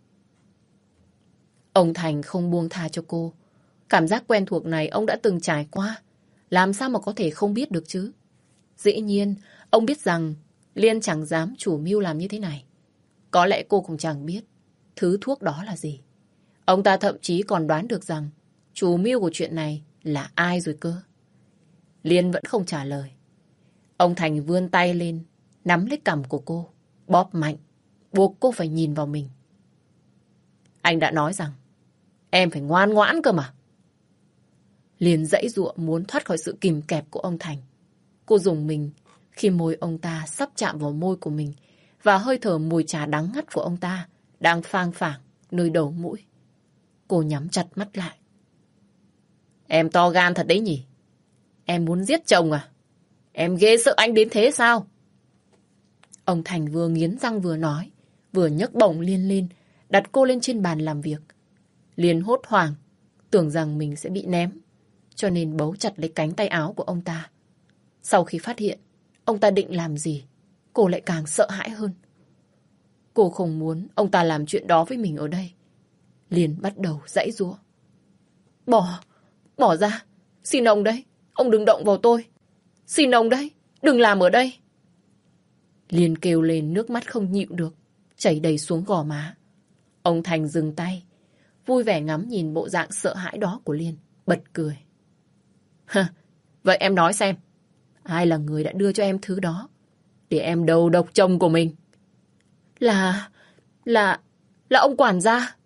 A: Ông Thành không buông tha cho cô. Cảm giác quen thuộc này ông đã từng trải qua. Làm sao mà có thể không biết được chứ? Dĩ nhiên, ông biết rằng Liên chẳng dám chủ mưu làm như thế này. Có lẽ cô cũng chẳng biết thứ thuốc đó là gì. Ông ta thậm chí còn đoán được rằng chủ mưu của chuyện này là ai rồi cơ. Liên vẫn không trả lời. Ông Thành vươn tay lên, nắm lấy cằm của cô, bóp mạnh, buộc cô phải nhìn vào mình. Anh đã nói rằng Em phải ngoan ngoãn cơ mà. Liền giãy giụa muốn thoát khỏi sự kìm kẹp của ông Thành. Cô dùng mình khi môi ông ta sắp chạm vào môi của mình và hơi thở mùi trà đắng ngắt của ông ta đang phang phảng nơi đầu mũi. Cô nhắm chặt mắt lại. Em to gan thật đấy nhỉ? Em muốn giết chồng à? Em ghê sợ anh đến thế sao? Ông Thành vừa nghiến răng vừa nói, vừa nhấc bổng Liên lên, đặt cô lên trên bàn làm việc. Liên hốt hoảng, tưởng rằng mình sẽ bị ném, cho nên bấu chặt lấy cánh tay áo của ông ta. Sau khi phát hiện ông ta định làm gì, cô lại càng sợ hãi hơn. Cô không muốn ông ta làm chuyện đó với mình ở đây. Liên bắt đầu giãy giụa. Bỏ, bỏ ra, xin ông đấy, ông đừng động vào tôi. Xin ông đấy, đừng làm ở đây. Liên kêu lên, nước mắt không nhịn được, chảy đầy xuống gò má. Ông Thành dừng tay, vui vẻ ngắm nhìn bộ dạng sợ hãi đó của Liên, bật cười. Hả, vậy em nói xem, ai là người đã đưa cho em thứ đó, để em đầu độc chồng của mình? Là, là, là ông quản gia.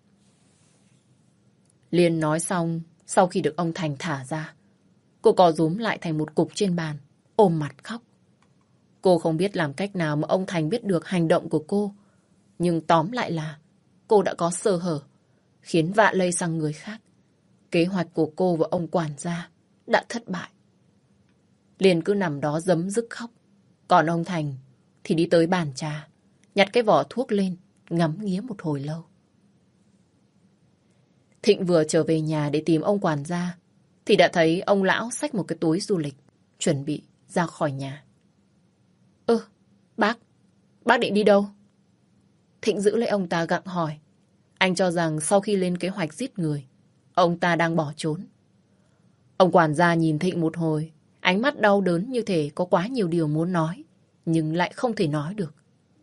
A: Liên nói xong, sau khi được ông Thành thả ra, cô co rúm lại thành một cục trên bàn, ôm mặt khóc. Cô không biết làm cách nào mà ông Thành biết được hành động của cô. Nhưng tóm lại là cô đã có sơ hở, khiến vạ lây sang người khác. Kế hoạch của cô và ông quản gia đã thất bại. Liên cứ nằm đó giấm dứt khóc. Còn ông Thành thì đi tới bàn trà, nhặt cái vỏ thuốc lên, ngắm nghía một hồi lâu. Thịnh vừa trở về nhà để tìm ông quản gia, thì đã thấy ông lão xách một cái túi du lịch, chuẩn bị ra khỏi nhà. Ơ, bác, bác định đi đâu? Thịnh giữ lấy ông ta gặng hỏi. Anh cho rằng sau khi lên kế hoạch giết người, ông ta đang bỏ trốn. Ông quản gia nhìn Thịnh một hồi, ánh mắt đau đớn như thể có quá nhiều điều muốn nói, nhưng lại không thể nói được.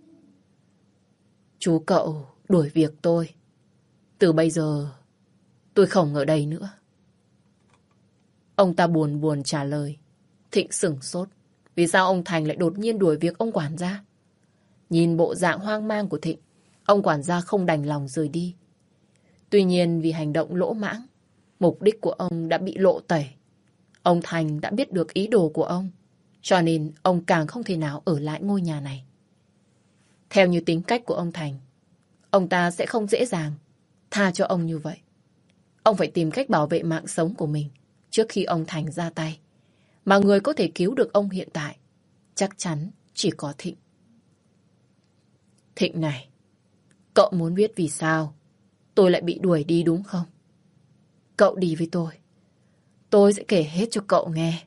A: Chú cậu đuổi việc tôi. Từ bây giờ, tôi không ở đây nữa. Ông ta buồn buồn trả lời. Thịnh sửng sốt. Vì sao ông Thành lại đột nhiên đuổi việc ông quản gia? Nhìn bộ dạng hoang mang của Thịnh, ông quản gia không đành lòng rời đi. Tuy nhiên vì hành động lỗ mãng, mục đích của ông đã bị lộ tẩy. Ông Thành đã biết được ý đồ của ông, cho nên ông càng không thể nào ở lại ngôi nhà này. Theo như tính cách của ông Thành, ông ta sẽ không dễ dàng tha cho ông như vậy. Ông phải tìm cách bảo vệ mạng sống của mình trước khi ông Thành ra tay. Mà người có thể cứu được ông hiện tại chắc chắn chỉ có Thịnh. Thịnh này, cậu muốn biết vì sao tôi lại bị đuổi đi đúng không? Cậu đi với tôi. Tôi sẽ kể hết cho cậu nghe.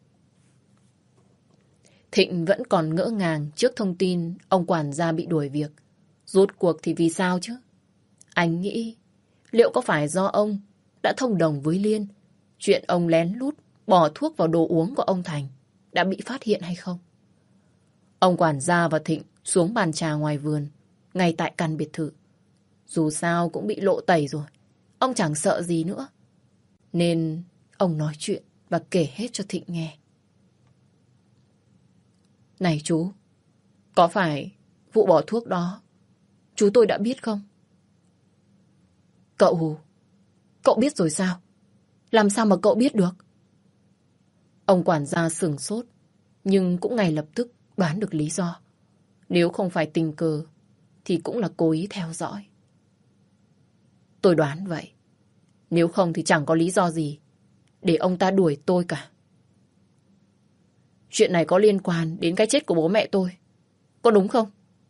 A: Thịnh vẫn còn ngỡ ngàng trước thông tin ông quản gia bị đuổi việc. Rốt cuộc thì vì sao chứ? Anh nghĩ liệu có phải do ông đã thông đồng với Liên, chuyện ông lén lút bỏ thuốc vào đồ uống của ông Thành đã bị phát hiện hay không? Ông quản gia và Thịnh xuống bàn trà ngoài vườn, ngay tại căn biệt thự. Dù sao cũng bị lộ tẩy rồi, ông chẳng sợ gì nữa. Nên ông nói chuyện và kể hết cho Thịnh nghe. Này chú, có phải vụ bỏ thuốc đó chú tôi đã biết không? Cậu, cậu biết rồi sao? Làm sao mà cậu biết được? Ông quản gia sửng sốt, nhưng cũng ngay lập tức đoán được lý do. Nếu không phải tình cờ, thì cũng là cố ý theo dõi. Tôi đoán vậy. Nếu không thì chẳng có lý do gì để ông ta đuổi tôi cả. Chuyện này có liên quan đến cái chết của bố mẹ tôi, có đúng không?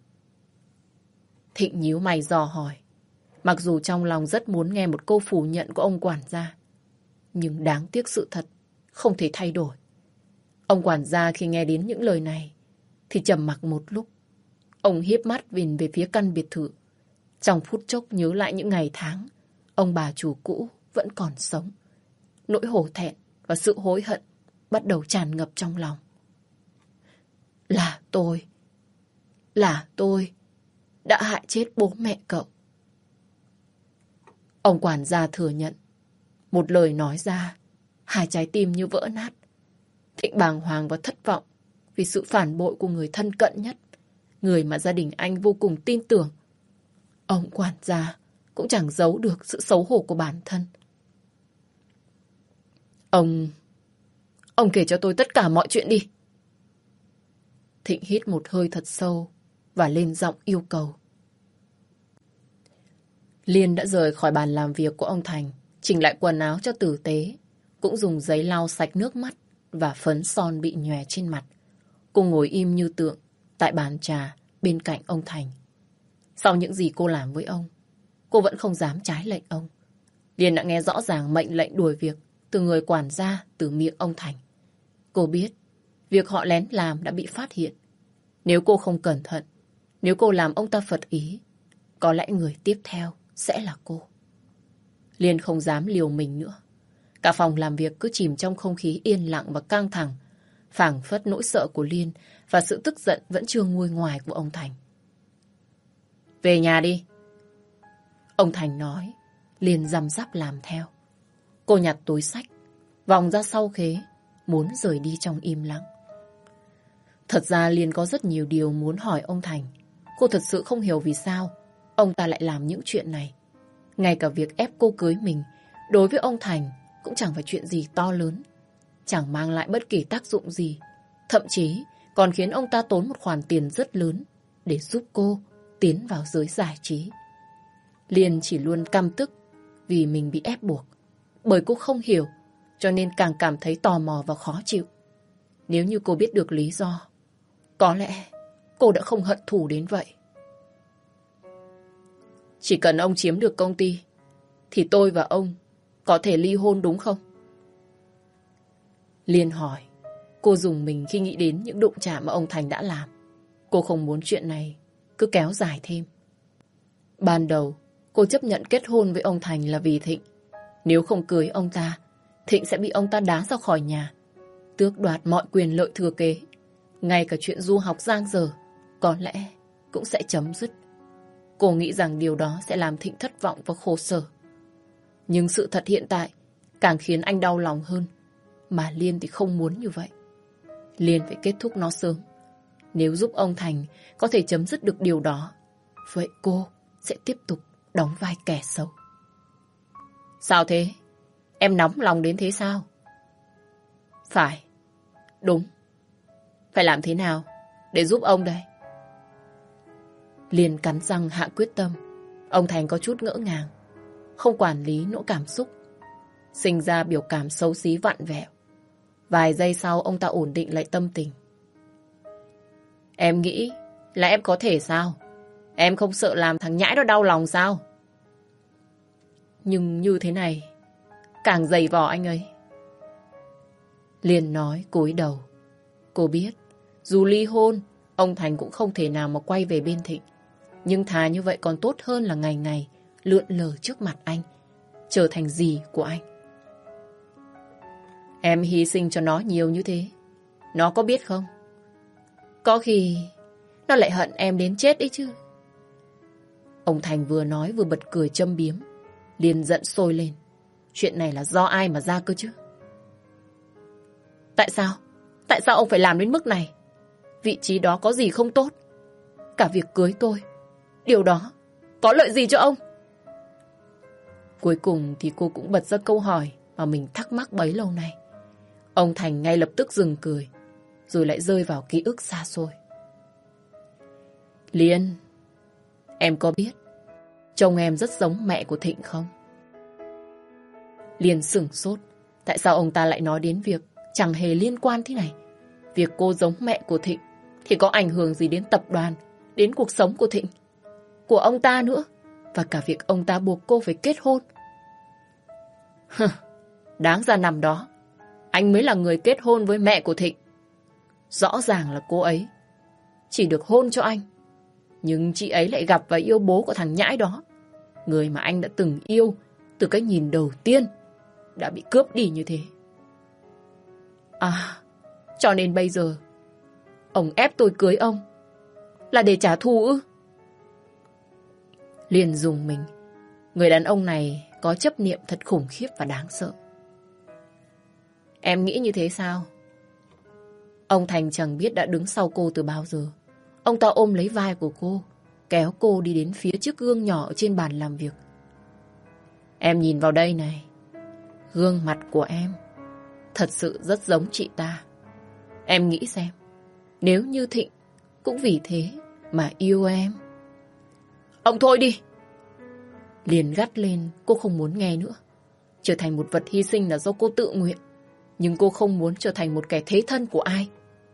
A: Thịnh nhíu mày dò hỏi. Mặc dù trong lòng rất muốn nghe một câu phủ nhận của ông quản gia, nhưng đáng tiếc sự thật không thể thay đổi. Ông quản gia khi nghe đến những lời này thì trầm mặc một lúc. Ông hiếp mắt nhìn về phía căn biệt thự. Trong phút chốc nhớ lại những ngày tháng ông bà chủ cũ vẫn còn sống. Nỗi hổ thẹn và sự hối hận bắt đầu tràn ngập trong lòng. Là tôi, là tôi đã hại chết bố mẹ cậu. Ông quản gia thừa nhận. Một lời nói ra, hai trái tim như vỡ nát. Thịnh bàng hoàng và thất vọng vì sự phản bội của người thân cận nhất, người mà gia đình anh vô cùng tin tưởng. Ông quản gia cũng chẳng giấu được sự xấu hổ của bản thân. Ông... Ông kể cho tôi tất cả mọi chuyện đi. Thịnh hít một hơi thật sâu và lên giọng yêu cầu. Liên đã rời khỏi bàn làm việc của ông Thành, chỉnh lại quần áo cho tử tế, cũng dùng giấy lau sạch nước mắt và phấn son bị nhòe trên mặt. Cô ngồi im như tượng tại bàn trà bên cạnh ông Thành. Sau những gì cô làm với ông, cô vẫn không dám trái lệnh ông. Liên đã nghe rõ ràng mệnh lệnh đuổi việc từ người quản gia từ miệng ông Thành. Cô biết việc họ lén làm đã bị phát hiện. Nếu cô không cẩn thận, nếu cô làm ông ta phật ý, có lẽ người tiếp theo sẽ là cô. Liên không dám liều mình nữa. Cả phòng làm việc cứ chìm trong không khí yên lặng và căng thẳng, phảng phất nỗi sợ của Liên và sự tức giận vẫn chưa nguôi ngoài của ông Thành. Về nhà đi. Ông Thành nói. Liên răm rắp làm theo. Cô nhặt túi xách, vòng ra sau khế, muốn rời đi trong im lặng. Thật ra Liên có rất nhiều điều muốn hỏi ông Thành. Cô thật sự không hiểu vì sao ông ta lại làm những chuyện này. Ngay cả việc ép cô cưới mình, đối với ông Thành cũng chẳng phải chuyện gì to lớn, chẳng mang lại bất kỳ tác dụng gì. Thậm chí còn khiến ông ta tốn một khoản tiền rất lớn để giúp cô tiến vào giới giải trí. Liên chỉ luôn căm tức vì mình bị ép buộc. Bởi cô không hiểu, cho nên càng cảm thấy tò mò và khó chịu. Nếu như cô biết được lý do, có lẽ cô đã không hận thù đến vậy. Chỉ cần ông chiếm được công ty, thì tôi và ông có thể ly hôn đúng không? Liên hỏi. Cô dùng mình khi nghĩ đến những đụng chạm mà ông Thành đã làm. Cô không muốn chuyện này cứ kéo dài thêm. Ban đầu, cô chấp nhận kết hôn với ông Thành là vì Thịnh. Nếu không cưới ông ta, Thịnh sẽ bị ông ta đá ra khỏi nhà, tước đoạt mọi quyền lợi thừa kế. Ngay cả chuyện du học giang dở có lẽ cũng sẽ chấm dứt. Cô nghĩ rằng điều đó sẽ làm Thịnh thất vọng và khổ sở. Nhưng sự thật hiện tại càng khiến anh đau lòng hơn. Mà Liên thì không muốn như vậy. Liên phải kết thúc nó sớm. Nếu giúp ông Thành có thể chấm dứt được điều đó, vậy cô sẽ tiếp tục đóng vai kẻ xấu. Sao thế? Em nóng lòng đến thế sao? Phải. Đúng. Phải làm thế nào để giúp ông đây? Liên cắn răng hạ quyết tâm. Ông Thành có chút ngỡ ngàng, không quản lý nỗi cảm xúc, sinh ra biểu cảm xấu xí vặn vẹo. Vài giây sau ông ta ổn định lại tâm tình. Em nghĩ là em có thể sao? Em không sợ làm thằng nhãi đó đau lòng sao? Nhưng như thế này càng dày vò anh ấy. Liên nói cúi đầu. Cô biết dù ly hôn, ông Thành cũng không thể nào mà quay về bên Thịnh. Nhưng thà như vậy còn tốt hơn là ngày ngày lượn lờ trước mặt anh, trở thành dì của anh. Em hy sinh cho nó nhiều như thế, nó có biết không? Có khi nó lại hận em đến chết ấy chứ. Ông Thành vừa nói vừa bật cười châm biếm. Liên giận sôi lên. Chuyện này là do ai mà ra cơ chứ? Tại sao? Tại sao ông phải làm đến mức này? Vị trí đó có gì không tốt? Cả việc cưới tôi, điều đó có lợi gì cho ông? Cuối cùng thì cô cũng bật ra câu hỏi mà mình thắc mắc bấy lâu nay. Ông Thành ngay lập tức dừng cười, rồi lại rơi vào ký ức xa xôi. Liên, em có biết trông em rất giống mẹ của Thịnh không? Liên sửng sốt. Tại sao ông ta lại nói đến việc chẳng hề liên quan thế này? Việc cô giống mẹ của Thịnh thì có ảnh hưởng gì đến tập đoàn, đến cuộc sống của Thịnh, của ông ta nữa, và cả việc ông ta buộc cô phải kết hôn? Hừ, đáng ra nằm đó anh mới là người kết hôn với mẹ của Thịnh. Rõ ràng là cô ấy chỉ được hôn cho anh, nhưng chị ấy lại gặp và yêu bố của thằng nhãi đó, người mà anh đã từng yêu từ cái nhìn đầu tiên, đã bị cướp đi như thế. À, cho nên bây giờ ông ép tôi cưới ông là để trả thù ư? Liền dùng mình. Người đàn ông này có chấp niệm thật khủng khiếp và đáng sợ. Em nghĩ như thế sao? Ông Thành chẳng biết đã đứng sau cô từ bao giờ. Ông ta ôm lấy vai của cô, kéo cô đi đến phía chiếc gương nhỏ ở trên bàn làm việc. Em nhìn vào đây này. Gương mặt của em thật sự rất giống chị ta. Em nghĩ xem, nếu như Thịnh cũng vì thế mà yêu em. Ông thôi đi! Liền gắt lên, cô không muốn nghe nữa. Trở thành một vật hy sinh là do cô tự nguyện, nhưng cô không muốn trở thành một kẻ thế thân của ai.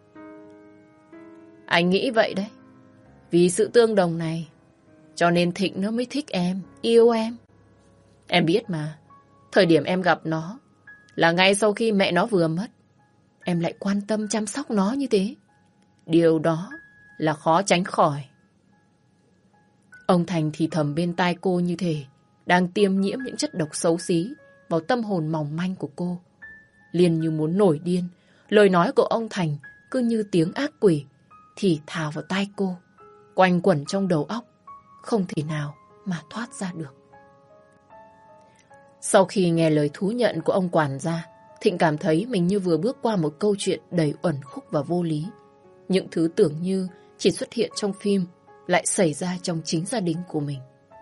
A: Anh nghĩ vậy đấy. Vì sự tương đồng này, cho nên Thịnh nó mới thích em, yêu em. Em biết mà, thời điểm em gặp nó là ngay sau khi mẹ nó vừa mất. Em lại quan tâm chăm sóc nó như thế. Điều đó là khó tránh khỏi. Ông Thành thì thầm bên tai cô như thể đang tiêm nhiễm những chất độc xấu xí vào tâm hồn mỏng manh của cô. Liền như muốn nổi điên, lời nói của ông Thành cứ như tiếng ác quỷ thì thào vào tai cô, quanh quẩn trong đầu óc, không thể nào mà thoát ra được. Sau khi nghe lời thú nhận của ông quản gia, Thịnh cảm thấy mình như vừa bước qua một câu chuyện đầy uẩn khúc và vô lý. Những thứ tưởng như chỉ xuất hiện trong phim lại xảy ra trong chính gia đình của mình.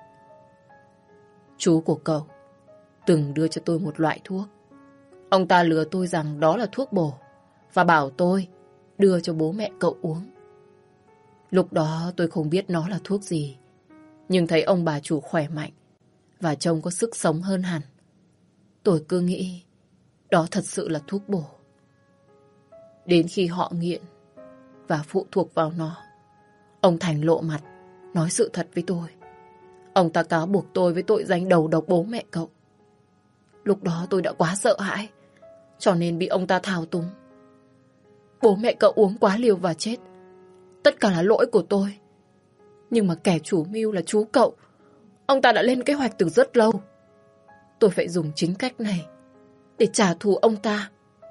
A: Chú của cậu từng đưa cho tôi một loại thuốc. Ông ta lừa tôi rằng đó là thuốc bổ và bảo tôi đưa cho bố mẹ cậu uống. Lúc đó tôi không biết nó là thuốc gì, nhưng thấy ông bà chủ khỏe mạnh và trông có sức sống hơn hẳn. Tôi cứ nghĩ đó thật sự là thuốc bổ. Đến khi họ nghiện và phụ thuộc vào nó, ông Thành lộ mặt, nói sự thật với tôi. Ông ta cáo buộc tôi với tội danh đầu độc bố mẹ cậu. Lúc đó tôi đã quá sợ hãi, cho nên bị ông ta thao túng. Bố mẹ cậu uống quá liều và chết. Tất cả là lỗi của tôi. Nhưng mà kẻ chủ mưu là chú cậu. Ông ta đã lên kế hoạch từ rất lâu. Tôi phải dùng chính cách này để trả thù ông ta.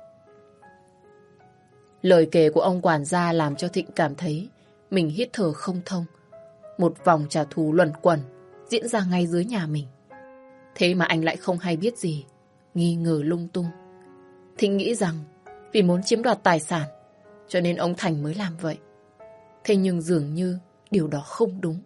A: Lời kể của ông quản gia làm cho Thịnh cảm thấy mình hít thở không thông. Một vòng trả thù luẩn quẩn diễn ra ngay dưới nhà mình. Thế mà anh lại không hay biết gì, nghi ngờ lung tung. Thịnh nghĩ rằng vì muốn chiếm đoạt tài sản cho nên ông Thành mới làm vậy. Thế nhưng dường như điều đó không đúng.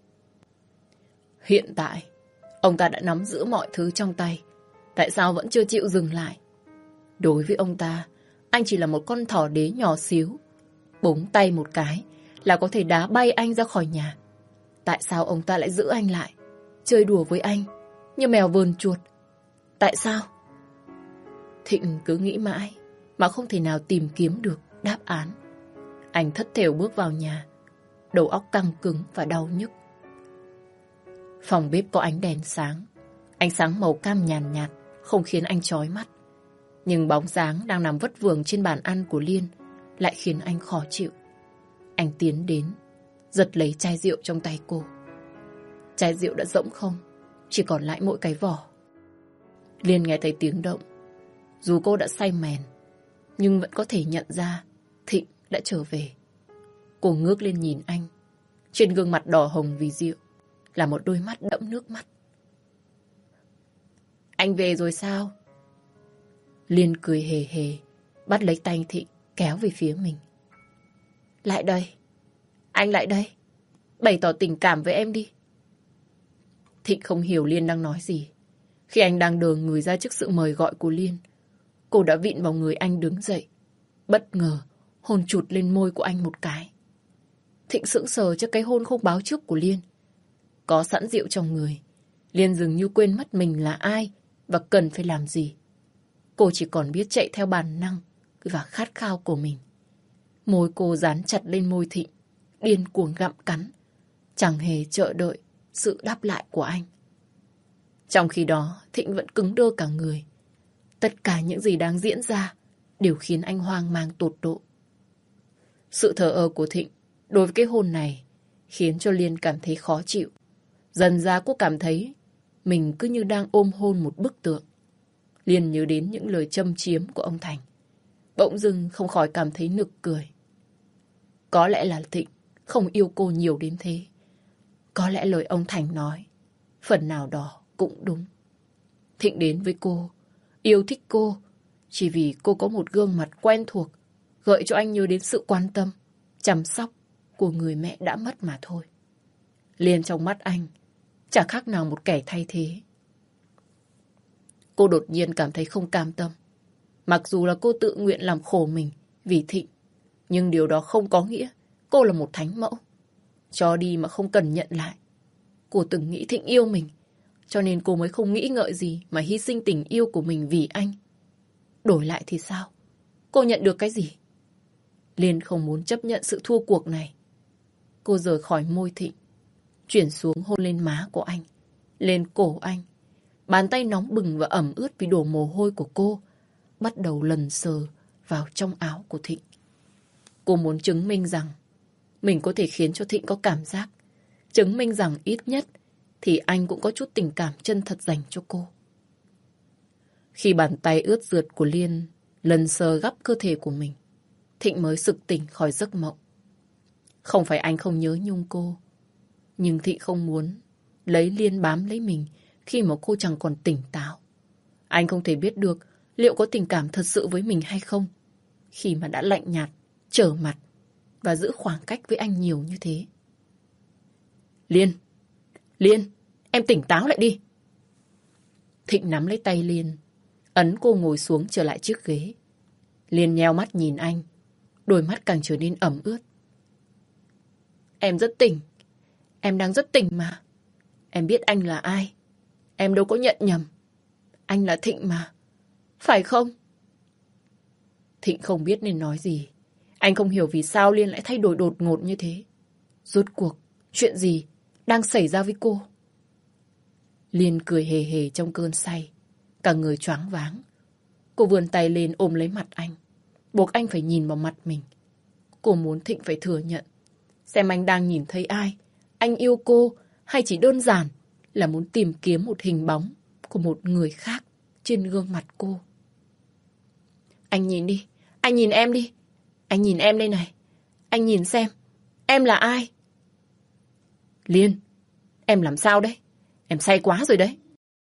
A: Hiện tại, ông ta đã nắm giữ mọi thứ trong tay. Tại sao vẫn chưa chịu dừng lại? Đối với ông ta, anh chỉ là một con thỏ đế nhỏ xíu. Búng tay một cái là có thể đá bay anh ra khỏi nhà. Tại sao ông ta lại giữ anh lại, chơi đùa với anh như mèo vờn chuột? Tại sao? Thịnh cứ nghĩ mãi mà không thể nào tìm kiếm được đáp án. Anh thất thểu bước vào nhà, đầu óc căng cứng và đau nhức. Phòng bếp có ánh đèn sáng. Ánh sáng màu cam nhàn nhạt, không khiến anh chói mắt. Nhưng bóng dáng đang nằm vất vưởng trên bàn ăn của Liên lại khiến anh khó chịu. Anh tiến đến, giật lấy chai rượu trong tay cô. Chai rượu đã rỗng không, chỉ còn lại mỗi cái vỏ. Liên nghe thấy tiếng động. Dù cô đã say mèn, nhưng vẫn có thể nhận ra Thịnh đã trở về. Cô ngước lên nhìn anh. Trên gương mặt đỏ hồng vì rượu là một đôi mắt đẫm nước mắt. Anh về rồi sao? Liên cười hề hề, bắt lấy tay Thịnh, kéo về phía mình. Lại đây. Anh lại đây. Bày tỏ tình cảm với em đi. Thịnh không hiểu Liên đang nói gì. Khi anh đang đờ người ra trước sự mời gọi của Liên, cô đã vịn vào người anh đứng dậy. Bất ngờ, hôn chụt lên môi của anh một cái. Thịnh sững sờ trước cái hôn không báo trước của Liên. Có sẵn rượu trong người, Liên dường như quên mất mình là ai và cần phải làm gì. Cô chỉ còn biết chạy theo bản năng và khát khao của mình. Môi cô dán chặt lên môi Thịnh, điên cuồng gặm cắn, chẳng hề chờ đợi sự đáp lại của anh. Trong khi đó, Thịnh vẫn cứng đơ cả người. Tất cả những gì đang diễn ra đều khiến anh hoang mang tột độ. Sự thờ ơ của Thịnh đối với cái hôn này khiến cho Liên cảm thấy khó chịu. Dần ra cô cảm thấy mình cứ như đang ôm hôn một bức tượng. Liên nhớ đến những lời châm chiếm của ông Thành. Bỗng dưng không khỏi cảm thấy nực cười. Có lẽ là Thịnh không yêu cô nhiều đến thế. Có lẽ lời ông Thành nói phần nào đó cũng đúng. Thịnh đến với cô, yêu thích cô chỉ vì cô có một gương mặt quen thuộc, gợi cho anh nhớ đến sự quan tâm, chăm sóc của người mẹ đã mất mà thôi. Liên trong mắt anh chẳng khác nào một kẻ thay thế. Cô đột nhiên cảm thấy không cam tâm. Mặc dù là cô tự nguyện làm khổ mình vì Thịnh, nhưng điều đó không có nghĩa cô là một thánh mẫu. Cho đi mà không cần nhận lại. Cô từng nghĩ Thịnh yêu mình, cho nên cô mới không nghĩ ngợi gì mà hy sinh tình yêu của mình vì anh. Đổi lại thì sao? Cô nhận được cái gì? Liên không muốn chấp nhận sự thua cuộc này. Cô rời khỏi môi Thịnh, chuyển xuống hôn lên má của anh, lên cổ anh. Bàn tay nóng bừng và ẩm ướt vì đổ mồ hôi của cô bắt đầu lần sờ vào trong áo của Thịnh. Cô muốn chứng minh rằng mình có thể khiến cho Thịnh có cảm giác, chứng minh rằng ít nhất thì anh cũng có chút tình cảm chân thật dành cho cô. Khi bàn tay ướt rượt của Liên lần sờ gắp cơ thể của mình, Thịnh mới sực tỉnh khỏi giấc mộng. Không phải anh không nhớ nhung cô, nhưng Thịnh không muốn lấy Liên bám lấy mình khi mà cô chẳng còn tỉnh táo. Anh không thể biết được liệu có tình cảm thật sự với mình hay không, khi mà đã lạnh nhạt, trở mặt và giữ khoảng cách với anh nhiều như thế. Liên, Liên, em tỉnh táo lại đi. Thịnh nắm lấy tay Liên, ấn cô ngồi xuống trở lại chiếc ghế. Liên nheo mắt nhìn anh, đôi mắt càng trở nên ẩm ướt. Em rất tỉnh, em đang rất tỉnh mà. Em biết anh là ai, em đâu có nhận nhầm. Anh là Thịnh mà, phải không? Thịnh không biết nên nói gì. Anh không hiểu vì sao Liên lại thay đổi đột ngột như thế. Rốt cuộc, chuyện gì đang xảy ra với cô? Liên cười hề hề trong cơn say, cả người choáng váng. Cô vươn tay lên ôm lấy mặt anh, buộc anh phải nhìn vào mặt mình. Cô muốn Thịnh phải thừa nhận, xem anh đang nhìn thấy ai, anh yêu cô hay chỉ đơn giản là muốn tìm kiếm một hình bóng của một người khác trên gương mặt cô. Anh nhìn đi, anh nhìn em đi. Anh nhìn em đây này. Anh nhìn xem, em là ai? Liên, em làm sao đấy? Em say quá rồi đấy.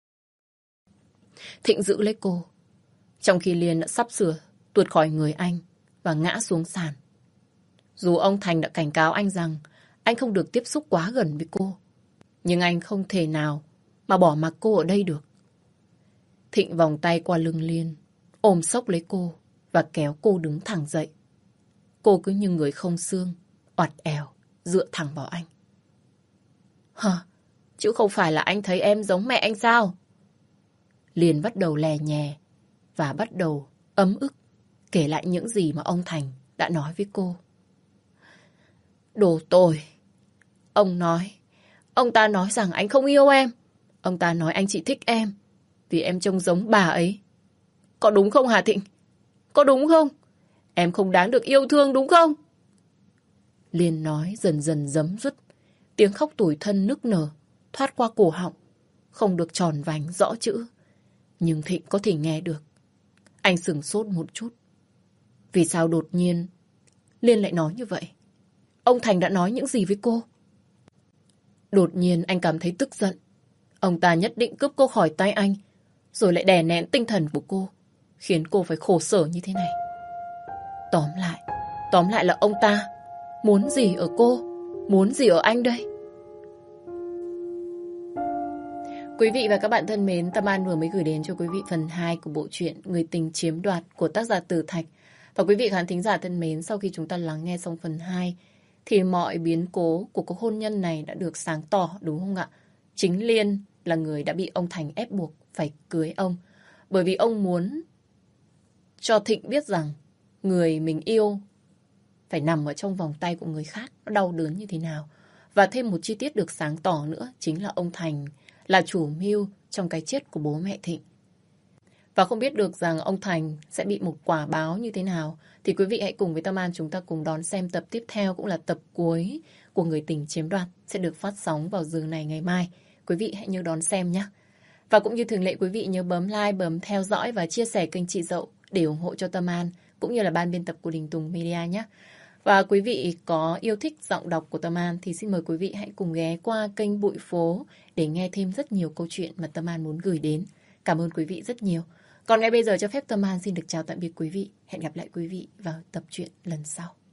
A: Thịnh giữ lấy cô, trong khi Liên đã sắp sửa tuột khỏi người anh và ngã xuống sàn. Dù ông Thành đã cảnh cáo anh rằng anh không được tiếp xúc quá gần với cô, nhưng anh không thể nào mà bỏ mặc cô ở đây được. Thịnh vòng tay qua lưng Liên, ôm xốc lấy cô và kéo cô đứng thẳng dậy. Cô cứ như người không xương, oặt ẻo, dựa thẳng vào anh. Hả? Chứ không phải là anh thấy em giống mẹ anh sao? Liên bắt đầu lè nhè và bắt đầu ấm ức kể lại những gì mà ông Thành đã nói với cô. Đồ tồi. Ông nói, ông ta nói rằng anh không yêu em. Ông ta nói anh chỉ thích em vì em trông giống bà ấy. Có đúng không Hà Thịnh? Có đúng không? Em không đáng được yêu thương đúng không? Liên nói dần dần giấm dứt. Tiếng khóc tủi thân nức nở thoát qua cổ họng, không được tròn vành rõ chữ. Nhưng Thịnh có thể nghe được. Anh sửng sốt một chút. Vì sao đột nhiên Liên lại nói như vậy? Ông Thành đã nói những gì với cô? Đột nhiên anh cảm thấy tức giận. Ông ta nhất định cướp cô khỏi tay anh, rồi lại đè nén tinh thần của cô, khiến cô phải khổ sở như thế này. Tóm lại, tóm lại là ông ta muốn gì ở cô, muốn gì ở anh đây? Quý vị và các bạn thân mến, Tâm An vừa mới gửi đến cho quý vị phần hai của bộ truyện Người tình chiếm đoạt của tác giả Tử Thạch. Và quý vị khán thính giả thân mến, sau khi chúng ta lắng nghe xong phần hai, thì mọi biến cố của cuộc hôn nhân này đã được sáng tỏ, đúng không ạ? Chính Liên là người đã bị ông Thành ép buộc phải cưới ông. Bởi vì ông muốn cho Thịnh biết rằng người mình yêu phải nằm ở trong vòng tay của người khác, nó đau đớn như thế nào. Và thêm một chi tiết được sáng tỏ nữa, chính là ông Thành là chủ mưu trong cái chết của bố mẹ Thịnh. Và không biết được rằng ông Thành sẽ bị một quả báo như thế nào, thì quý vị hãy cùng với Tâm An chúng ta cùng đón xem tập tiếp theo, cũng là tập cuối của Người tình chiếm đoạt, sẽ được phát sóng vào giờ này ngày mai. Quý vị hãy nhớ đón xem nhé. Và cũng như thường lệ, quý vị nhớ bấm like, bấm theo dõi và chia sẻ kênh Chị Dậu để ủng hộ cho Tâm An cũng như là ban biên tập của Đình Tùng Media nhé. Và quý vị có yêu thích giọng đọc của Tâm An thì xin mời quý vị hãy cùng ghé qua kênh Bụi Phố để nghe thêm rất nhiều câu chuyện mà Tâm An muốn gửi đến. Cảm ơn quý vị rất nhiều. Còn ngay bây giờ cho phép Tâm An xin được chào tạm biệt quý vị. Hẹn gặp lại quý vị vào tập truyện lần sau.